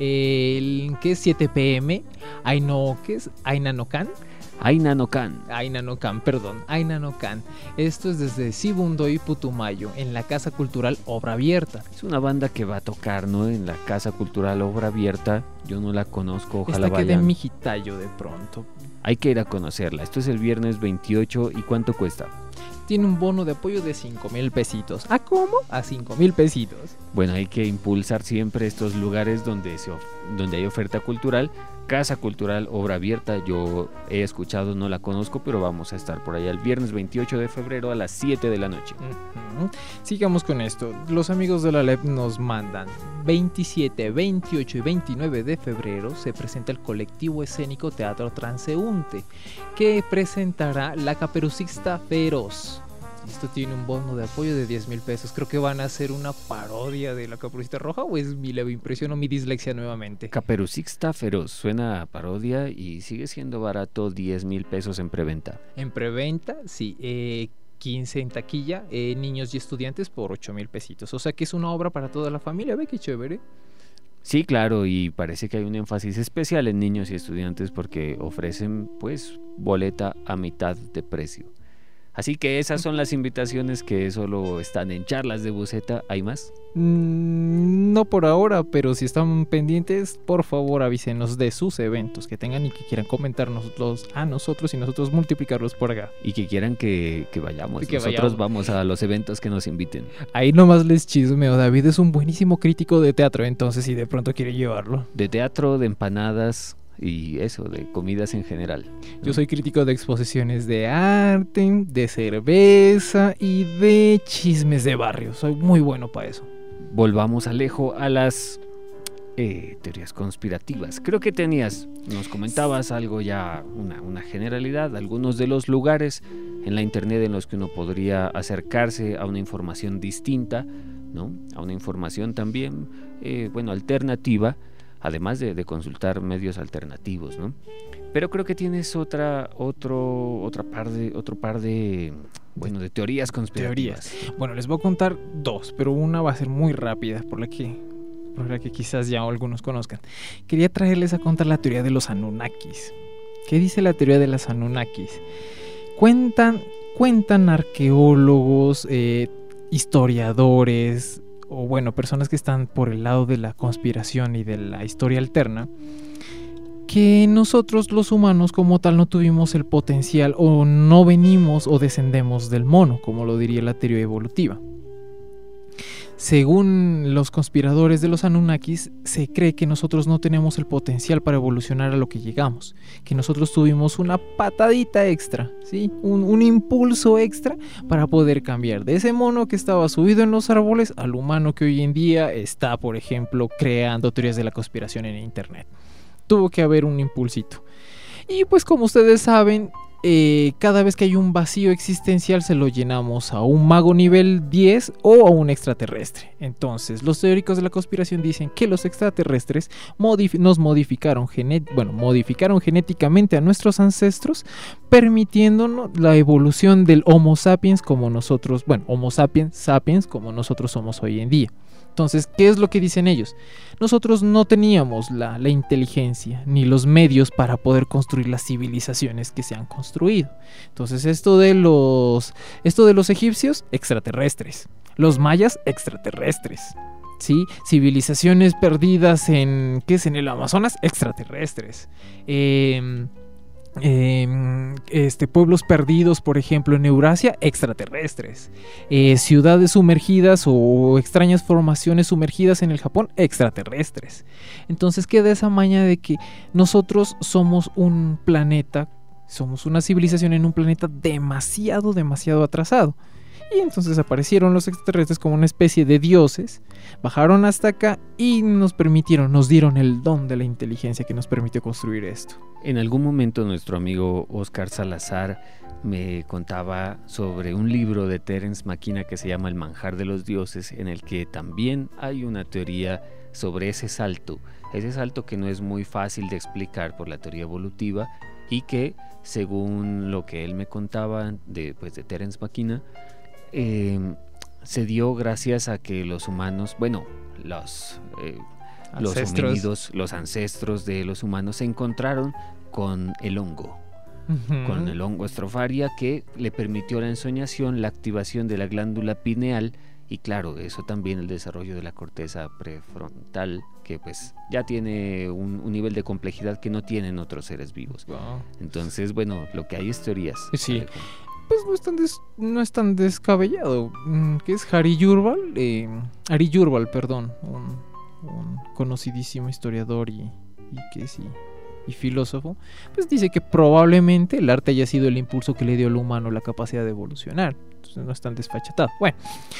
El, ¿Qué es siete pe eme? Aino, ¿qué es? Ainanocan. Ainanocan. Ainanocan, perdón, Ainanocan. Esto es desde Sibundoy, Putumayo, en la Casa Cultural Obra Abierta. Es una banda que va a tocar, ¿no? En la Casa Cultural Obra Abierta. Yo no la conozco, ojalá Esta que de vayan. Mijitayo de pronto. Hay que ir a conocerla. Esto es el viernes veintiocho. ¿Y cuánto cuesta? Tiene un bono de apoyo de cinco mil pesitos. ¿A cómo? A cinco mil pesitos. Bueno, hay que impulsar siempre estos lugares donde, se of- donde hay oferta cultural. Casa Cultural Obra Abierta, yo he escuchado, no la conozco, pero vamos a estar por allá el viernes veintiocho de febrero a las siete de la noche. Uh-huh. Sigamos con esto. Los amigos de la L E P nos mandan. veintisiete, veintiocho y veintinueve de febrero se presenta el colectivo escénico Teatro Transeúnte, que presentará La Caperucita Feroz. Esto tiene un bono de apoyo de diez mil pesos. Creo que van a hacer una parodia de La Caperucita Roja, o es mi leve impresión o mi dislexia nuevamente. Caperucita Feroz, suena a parodia y sigue siendo barato, diez mil pesos en preventa. En preventa, sí, eh, quince en taquilla, eh, niños y estudiantes por ocho mil pesitos. O sea que es una obra para toda la familia, ve qué chévere. Sí, claro, y parece que hay un énfasis especial en niños y estudiantes porque ofrecen pues boleta a mitad de precio. Así que esas son las invitaciones que solo están en Charlas de Buceta. ¿Hay más? Mm, no por ahora, pero si están pendientes, por favor avísenos de sus eventos que tengan y que quieran comentarnos a nosotros y nosotros multiplicarlos por acá. Y que quieran que, que vayamos. Que Nosotros vayamos. vamos a los eventos que nos inviten. Ahí nomás les chismeo, David es un buenísimo crítico de teatro, entonces si de pronto quiere llevarlo. De teatro, de empanadas y eso, de comidas en general. Yo soy crítico de exposiciones de arte, de cerveza y de chismes de barrio. Soy muy bueno para eso. Volvamos, Alejo, a las eh, teorías conspirativas. Creo que tenías, nos comentabas algo ya, una, una generalidad, algunos de los lugares en la internet en los que uno podría acercarse a una información distinta, ¿no? A una información también, eh, bueno, alternativa, además de, de consultar medios alternativos, ¿no? Pero creo que tienes otra, otro, otra par de, otro par de, bueno, de teorías conspirativas. Teorías. Bueno, les voy a contar dos, pero una va a ser muy rápida, por la que, por la que quizás ya algunos conozcan. Quería traerles a contar la teoría de los Anunnakis. ¿Qué dice la teoría de los Anunnakis? Cuentan, cuentan arqueólogos, eh, historiadores, o bueno, personas que están por el lado de la conspiración y de la historia alterna, que nosotros los humanos como tal no tuvimos el potencial o no venimos o descendemos del mono, como lo diría la teoría evolutiva. Según los conspiradores de los Anunnakis, se cree que nosotros no tenemos el potencial para evolucionar a lo que llegamos, que nosotros tuvimos una patadita extra, ¿sí? un, un impulso extra para poder cambiar de ese mono que estaba subido en los árboles al humano que hoy en día está, por ejemplo, creando teorías de la conspiración en internet. Tuvo que haber un impulsito. Y pues como ustedes saben, eh, cada vez que hay un vacío existencial se lo llenamos a un mago nivel diez o a un extraterrestre. Entonces los teóricos de la conspiración dicen que los extraterrestres modif- nos modificaron, genet- bueno, modificaron genéticamente a nuestros ancestros, permitiéndonos la evolución del Homo sapiens como nosotros, bueno, Homo sapiens sapiens como nosotros somos hoy en día. Entonces, ¿qué es lo que dicen ellos? Nosotros no teníamos la, la inteligencia ni los medios para poder construir las civilizaciones que se han construido. Entonces, esto de los, esto de los egipcios, extraterrestres. Los mayas, extraterrestres. ¿Sí? Civilizaciones perdidas en, ¿qué es? En el Amazonas, extraterrestres. Eh... Eh, este, pueblos perdidos, por ejemplo, en Eurasia, extraterrestres. Eh, ciudades sumergidas o extrañas formaciones sumergidas en el Japón, extraterrestres. Entonces queda esa maña de que nosotros somos un planeta, somos una civilización en un planeta demasiado, demasiado atrasado. Y entonces aparecieron los extraterrestres como una especie de dioses, bajaron hasta acá y nos permitieron, nos dieron el don de la inteligencia que nos permitió construir esto. En algún momento nuestro amigo Oscar Salazar me contaba sobre un libro de Terence McKenna que se llama El manjar de los dioses, en el que también hay una teoría sobre ese salto, ese salto que no es muy fácil de explicar por la teoría evolutiva y que, según lo que él me contaba de, pues, de Terence McKenna, eh, se dio gracias a que los humanos, bueno, los... Eh, Los homínidos, los ancestros de los humanos se encontraron con el hongo, uh-huh. con el hongo Stropharia, que le permitió la ensoñación, la activación de la glándula pineal y claro, eso también el desarrollo de la corteza prefrontal, que pues ya tiene un, un nivel de complejidad que no tienen otros seres vivos. Wow. Entonces, bueno, lo que hay es teorías. Sí. Pues no es tan, des, no es tan descabellado. ¿Qué es Hari Yurval? Eh, Ari Yurval, perdón, un... un conocidísimo historiador y, y que sí y filósofo, pues dice que probablemente el arte haya sido el impulso que le dio al humano la capacidad de evolucionar. Entonces no es tan desfachatado. Bueno,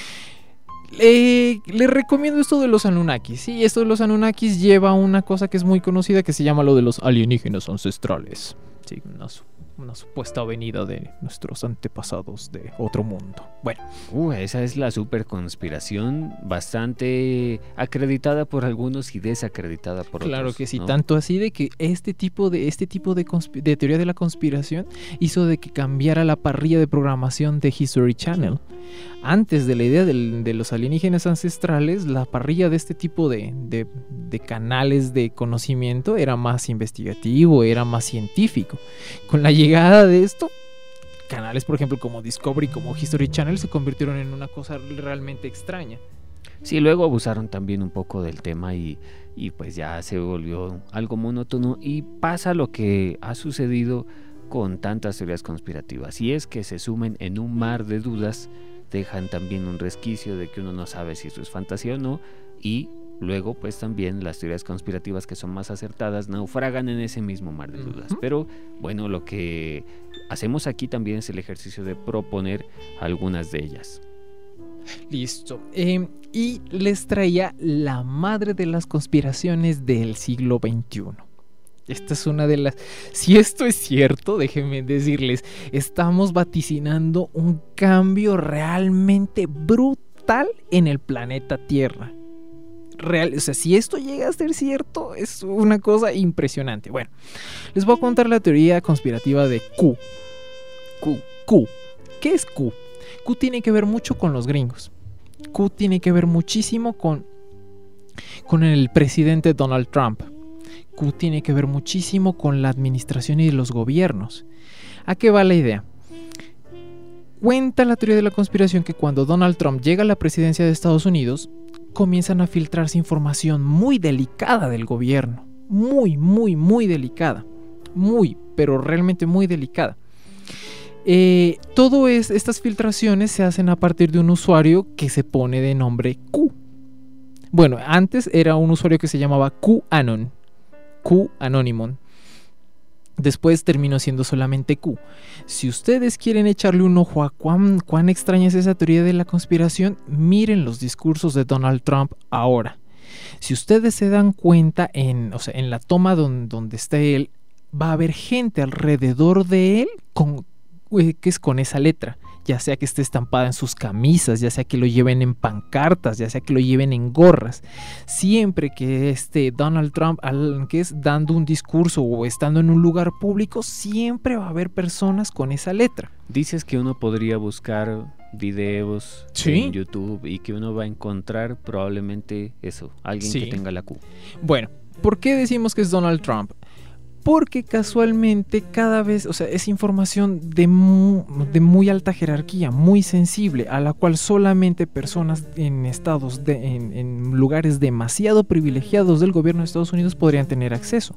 le, le recomiendo esto de los Anunnakis. Sí, esto de los Anunnakis lleva a una cosa que es muy conocida que se llama lo de los alienígenas ancestrales. Sí, una, una supuesta venida de nuestros antepasados de otro mundo. Bueno, uh, esa es la super conspiración bastante acreditada por algunos y desacreditada por claro otros. Claro que sí, ¿no? Tanto así de que este tipo de este tipo de, consp- de teoría de la conspiración hizo de que cambiara la parrilla de programación de History Channel. Antes de la idea del, de los alienígenas ancestrales, la parrilla de este tipo de, de, de canales de conocimiento era más investigativo, era más científico. Con la llegada de esto, canales por ejemplo como Discovery, como History Channel se convirtieron en una cosa realmente extraña. Sí, luego abusaron también un poco del tema y, y pues ya se volvió algo monótono y pasa lo que ha sucedido con tantas teorías conspirativas y es que se sumen en un mar de dudas, dejan también un resquicio de que uno no sabe si esto es fantasía o no y luego pues también las teorías conspirativas que son más acertadas naufragan en ese mismo mar de dudas. Uh-huh. Pero bueno, lo que hacemos aquí también es el ejercicio de proponer algunas de ellas. Listo. Eh, y les traía la madre de las conspiraciones del siglo veintiuno. Esta es una de las... Si esto es cierto, déjenme decirles, estamos vaticinando un cambio realmente brutal en el planeta Tierra. Real, o sea, si esto llega a ser cierto, es una cosa impresionante. Bueno, les voy a contar la teoría conspirativa de Q. Q. Q. ¿Qué es Q? Q tiene que ver mucho con los gringos. Q tiene que ver muchísimo con, con el presidente Donald Trump. Q tiene que ver muchísimo con la administración y los gobiernos. ¿A qué va la idea? Cuenta la teoría de la conspiración que cuando Donald Trump llega a la presidencia de Estados Unidos, comienzan a filtrarse información muy delicada del gobierno. Muy, muy, muy delicada. Muy, pero realmente muy delicada. Eh, todo es, estas filtraciones se hacen a partir de un usuario que se pone de nombre Q. Bueno, antes era un usuario que se llamaba QAnon. Q Anonymon. Después terminó siendo solamente Q. Si ustedes quieren echarle un ojo a cuán, cuán extraña es esa teoría de la conspiración, miren los discursos de Donald Trump ahora. Si ustedes se dan cuenta, en, o sea, en la toma donde, donde está él, va a haber gente alrededor de él con, eh, que es con esa letra. Ya sea que esté estampada en sus camisas, ya sea que lo lleven en pancartas, ya sea que lo lleven en gorras. Siempre que esté Donald Trump al, que es dando un discurso o estando en un lugar público, siempre va a haber personas con esa letra. Dices que uno podría buscar videos ¿Sí? en YouTube y que uno va a encontrar probablemente eso, alguien Sí. que tenga la Q. Bueno, ¿por qué decimos que es Donald Trump? Porque casualmente cada vez, o sea, es información de muy, de muy alta jerarquía, muy sensible, a la cual solamente personas en estados, de, en, en lugares demasiado privilegiados del gobierno de Estados Unidos podrían tener acceso.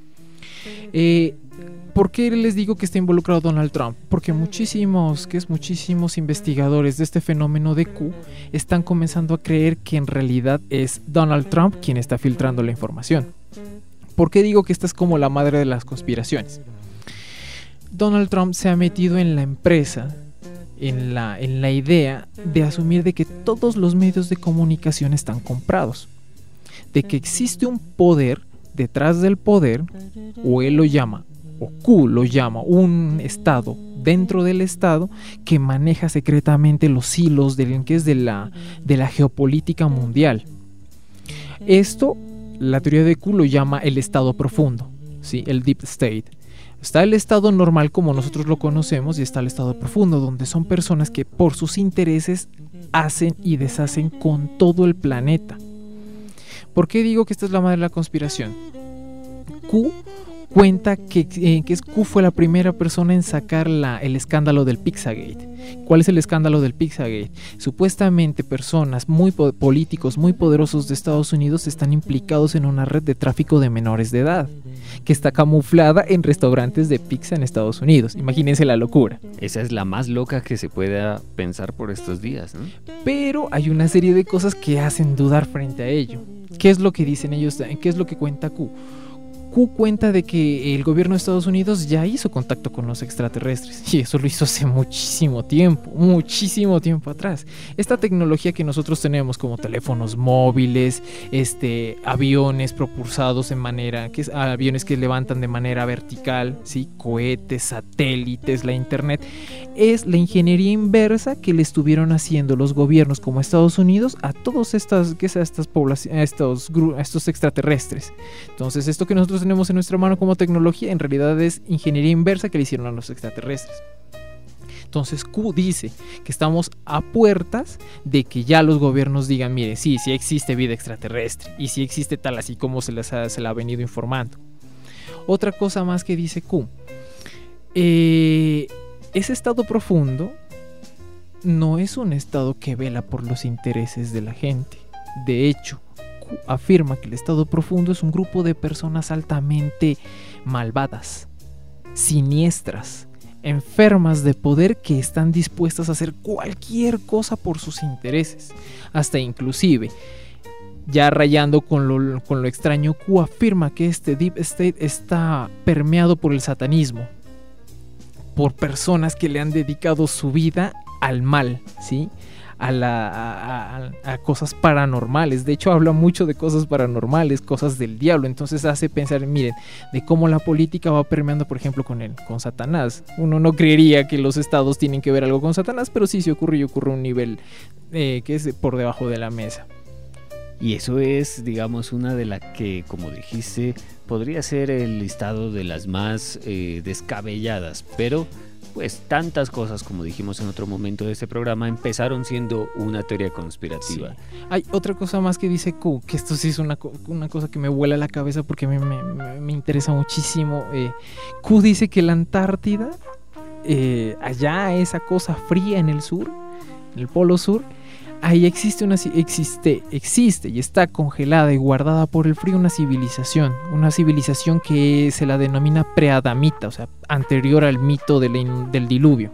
Eh, ¿Por qué les digo que está involucrado Donald Trump? Porque muchísimos, que es muchísimos investigadores de este fenómeno de Q están comenzando a creer que en realidad es Donald Trump quien está filtrando la información. ¿Por qué digo que esta es como la madre de las conspiraciones? Donald Trump se ha metido en la empresa, en la, en la idea de asumir de que todos los medios de comunicación están comprados, de que existe un poder detrás del poder, o él lo llama, o Q lo llama, un estado dentro del estado que maneja secretamente los hilos del, que es de la, de la geopolítica mundial. Esto la teoría de Q lo llama el estado profundo, ¿sí? El deep state. Está el estado normal como nosotros lo conocemos y está el estado profundo, donde son personas que por sus intereses hacen y deshacen con todo el planeta. ¿Por qué digo que esta es la madre de la conspiración? Q cuenta que, eh, que Q fue la primera persona en sacar la, el escándalo del Pizzagate. ¿Cuál es el escándalo del Pizzagate? Supuestamente personas, muy po- políticos muy poderosos de Estados Unidos están implicados en una red de tráfico de menores de edad, que está camuflada en restaurantes de pizza en Estados Unidos. Imagínense la locura. Esa es la más loca que se pueda pensar por estos días, ¿no? Pero hay una serie de cosas que hacen dudar frente a ello. ¿Qué es lo que dicen ellos? ¿Qué es lo que cuenta Q? Q cuenta de que el gobierno de Estados Unidos ya hizo contacto con los extraterrestres, y eso lo hizo hace muchísimo tiempo, muchísimo tiempo atrás. Esta tecnología que nosotros tenemos como teléfonos móviles, este, aviones propulsados en manera, que es, aviones que levantan de manera vertical, ¿sí? Cohetes, satélites, la internet, es la ingeniería inversa que le estuvieron haciendo los gobiernos como Estados Unidos a todos estas, que es a estas poblaciones, a estos, a estos extraterrestres. Entonces esto que nosotros tenemos en nuestra mano como tecnología en realidad es ingeniería inversa que le hicieron a los extraterrestres. Entonces Q dice que estamos a puertas de que ya los gobiernos digan, mire, sí, sí existe vida extraterrestre y sí existe tal así como se, les ha, se la ha venido informando. Otra cosa más que dice Q, eh, ese estado profundo no es un estado que vela por los intereses de la gente. De hecho, afirma que el estado profundo es un grupo de personas altamente malvadas, siniestras, enfermas de poder que están dispuestas a hacer cualquier cosa por sus intereses, hasta inclusive, ya rayando con lo, con lo extraño, Q afirma que este Deep State está permeado por el satanismo, por personas que le han dedicado su vida al mal, ¿sí? a, la, a, a, a cosas paranormales. De hecho habla mucho de cosas paranormales, cosas del diablo. Entonces hace pensar, miren, de cómo la política va permeando, por ejemplo, con el, con Satanás. Uno no creería que los estados tienen que ver algo con Satanás, pero sí se ocurre y ocurre a un nivel eh, que es por debajo de la mesa. Y eso es, digamos, una de las que, como dijiste, podría ser el listado de las más eh, descabelladas, pero pues tantas cosas, como dijimos en otro momento de este programa, empezaron siendo una teoría conspirativa. Sí. Hay otra cosa más que dice Q, que esto sí es una, una cosa que me vuela la cabeza porque a mí me, me, me interesa muchísimo. Eh, Q dice que la Antártida, eh, allá esa cosa fría en el sur, en el polo sur, ahí existe una existe existe y está congelada y guardada por el frío una civilización, una civilización que se la denomina preadamita, o sea, anterior al mito del, del diluvio.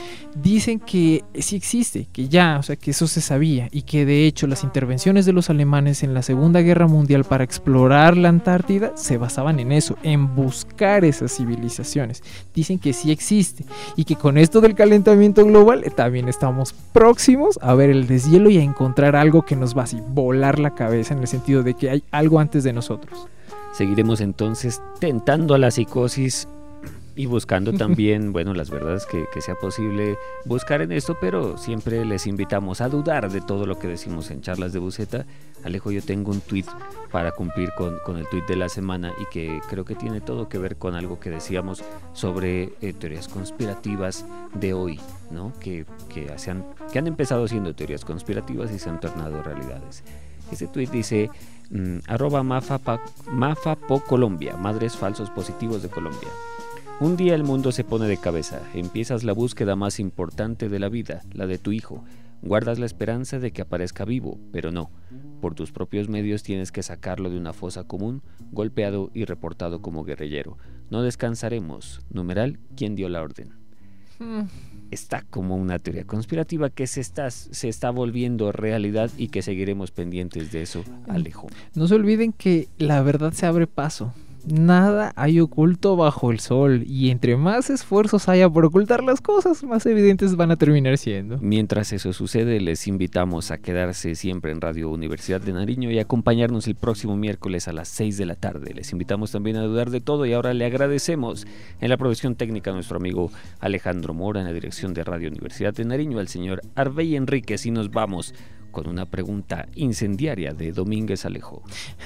Dicen que sí existe, que ya, o sea, que eso se sabía y que de hecho las intervenciones de los alemanes en la Segunda Guerra Mundial para explorar la Antártida se basaban en eso, en buscar esas civilizaciones. Dicen que sí existe y que con esto del calentamiento global eh, también estamos próximos a ver el deshielo y a encontrar algo que nos va a así volar la cabeza, en el sentido de que hay algo antes de nosotros. Seguiremos entonces tentando a la psicosis y buscando también, bueno, las verdades que, que sea posible buscar en esto, pero siempre les invitamos a dudar de todo lo que decimos en Charlas de Buceta. Alejo, yo tengo un tweet para cumplir con, con el tweet de la semana y que creo que tiene todo que ver con algo que decíamos sobre eh, teorías conspirativas de hoy, ¿no? Que, que, se han, que han empezado siendo teorías conspirativas y se han tornado realidades. Este tweet dice, mmm, arroba mafa, mafa po Colombia, madres falsos positivos de Colombia. Un día el mundo se pone de cabeza, empiezas la búsqueda más importante de la vida, la de tu hijo. Guardas la esperanza de que aparezca vivo, pero no. Por tus propios medios tienes que sacarlo de una fosa común, golpeado y reportado como guerrillero. No descansaremos. Numeral, ¿quién dio la orden? Hmm. Está como una teoría conspirativa que se está, se está volviendo realidad y que seguiremos pendientes de eso, Alejo. No se olviden que la verdad se abre paso. Nada hay oculto bajo el sol y entre más esfuerzos haya por ocultar las cosas, más evidentes van a terminar siendo. Mientras eso sucede, les invitamos a quedarse siempre en Radio Universidad de Nariño y acompañarnos el próximo miércoles a las seis de la tarde. Les invitamos también a dudar de todo y ahora le agradecemos en la producción técnica a nuestro amigo Alejandro Mora, en la dirección de Radio Universidad de Nariño al señor Arbey Enríquez, y nos vamos con una pregunta incendiaria de Domínguez Alejo.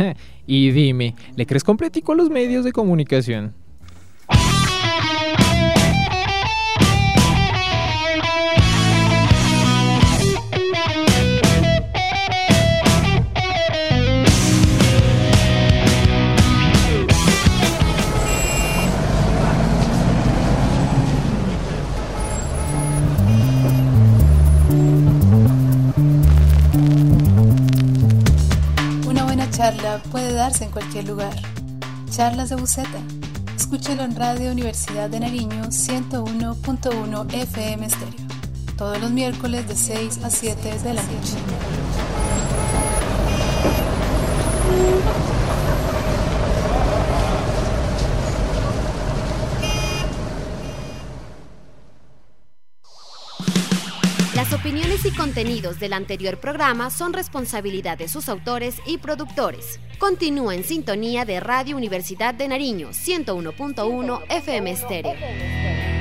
Y dime, ¿le crees completico a los medios de comunicación? Charla puede darse en cualquier lugar. Charlas de Buceta. Escúchalo en Radio Universidad de Nariño ciento uno punto uno F M Estéreo. Todos los miércoles de seis a siete de la noche. Las opiniones y contenidos del anterior programa son responsabilidad de sus autores y productores. Continúa en sintonía de Radio Universidad de Nariño ciento uno punto uno F M Estéreo.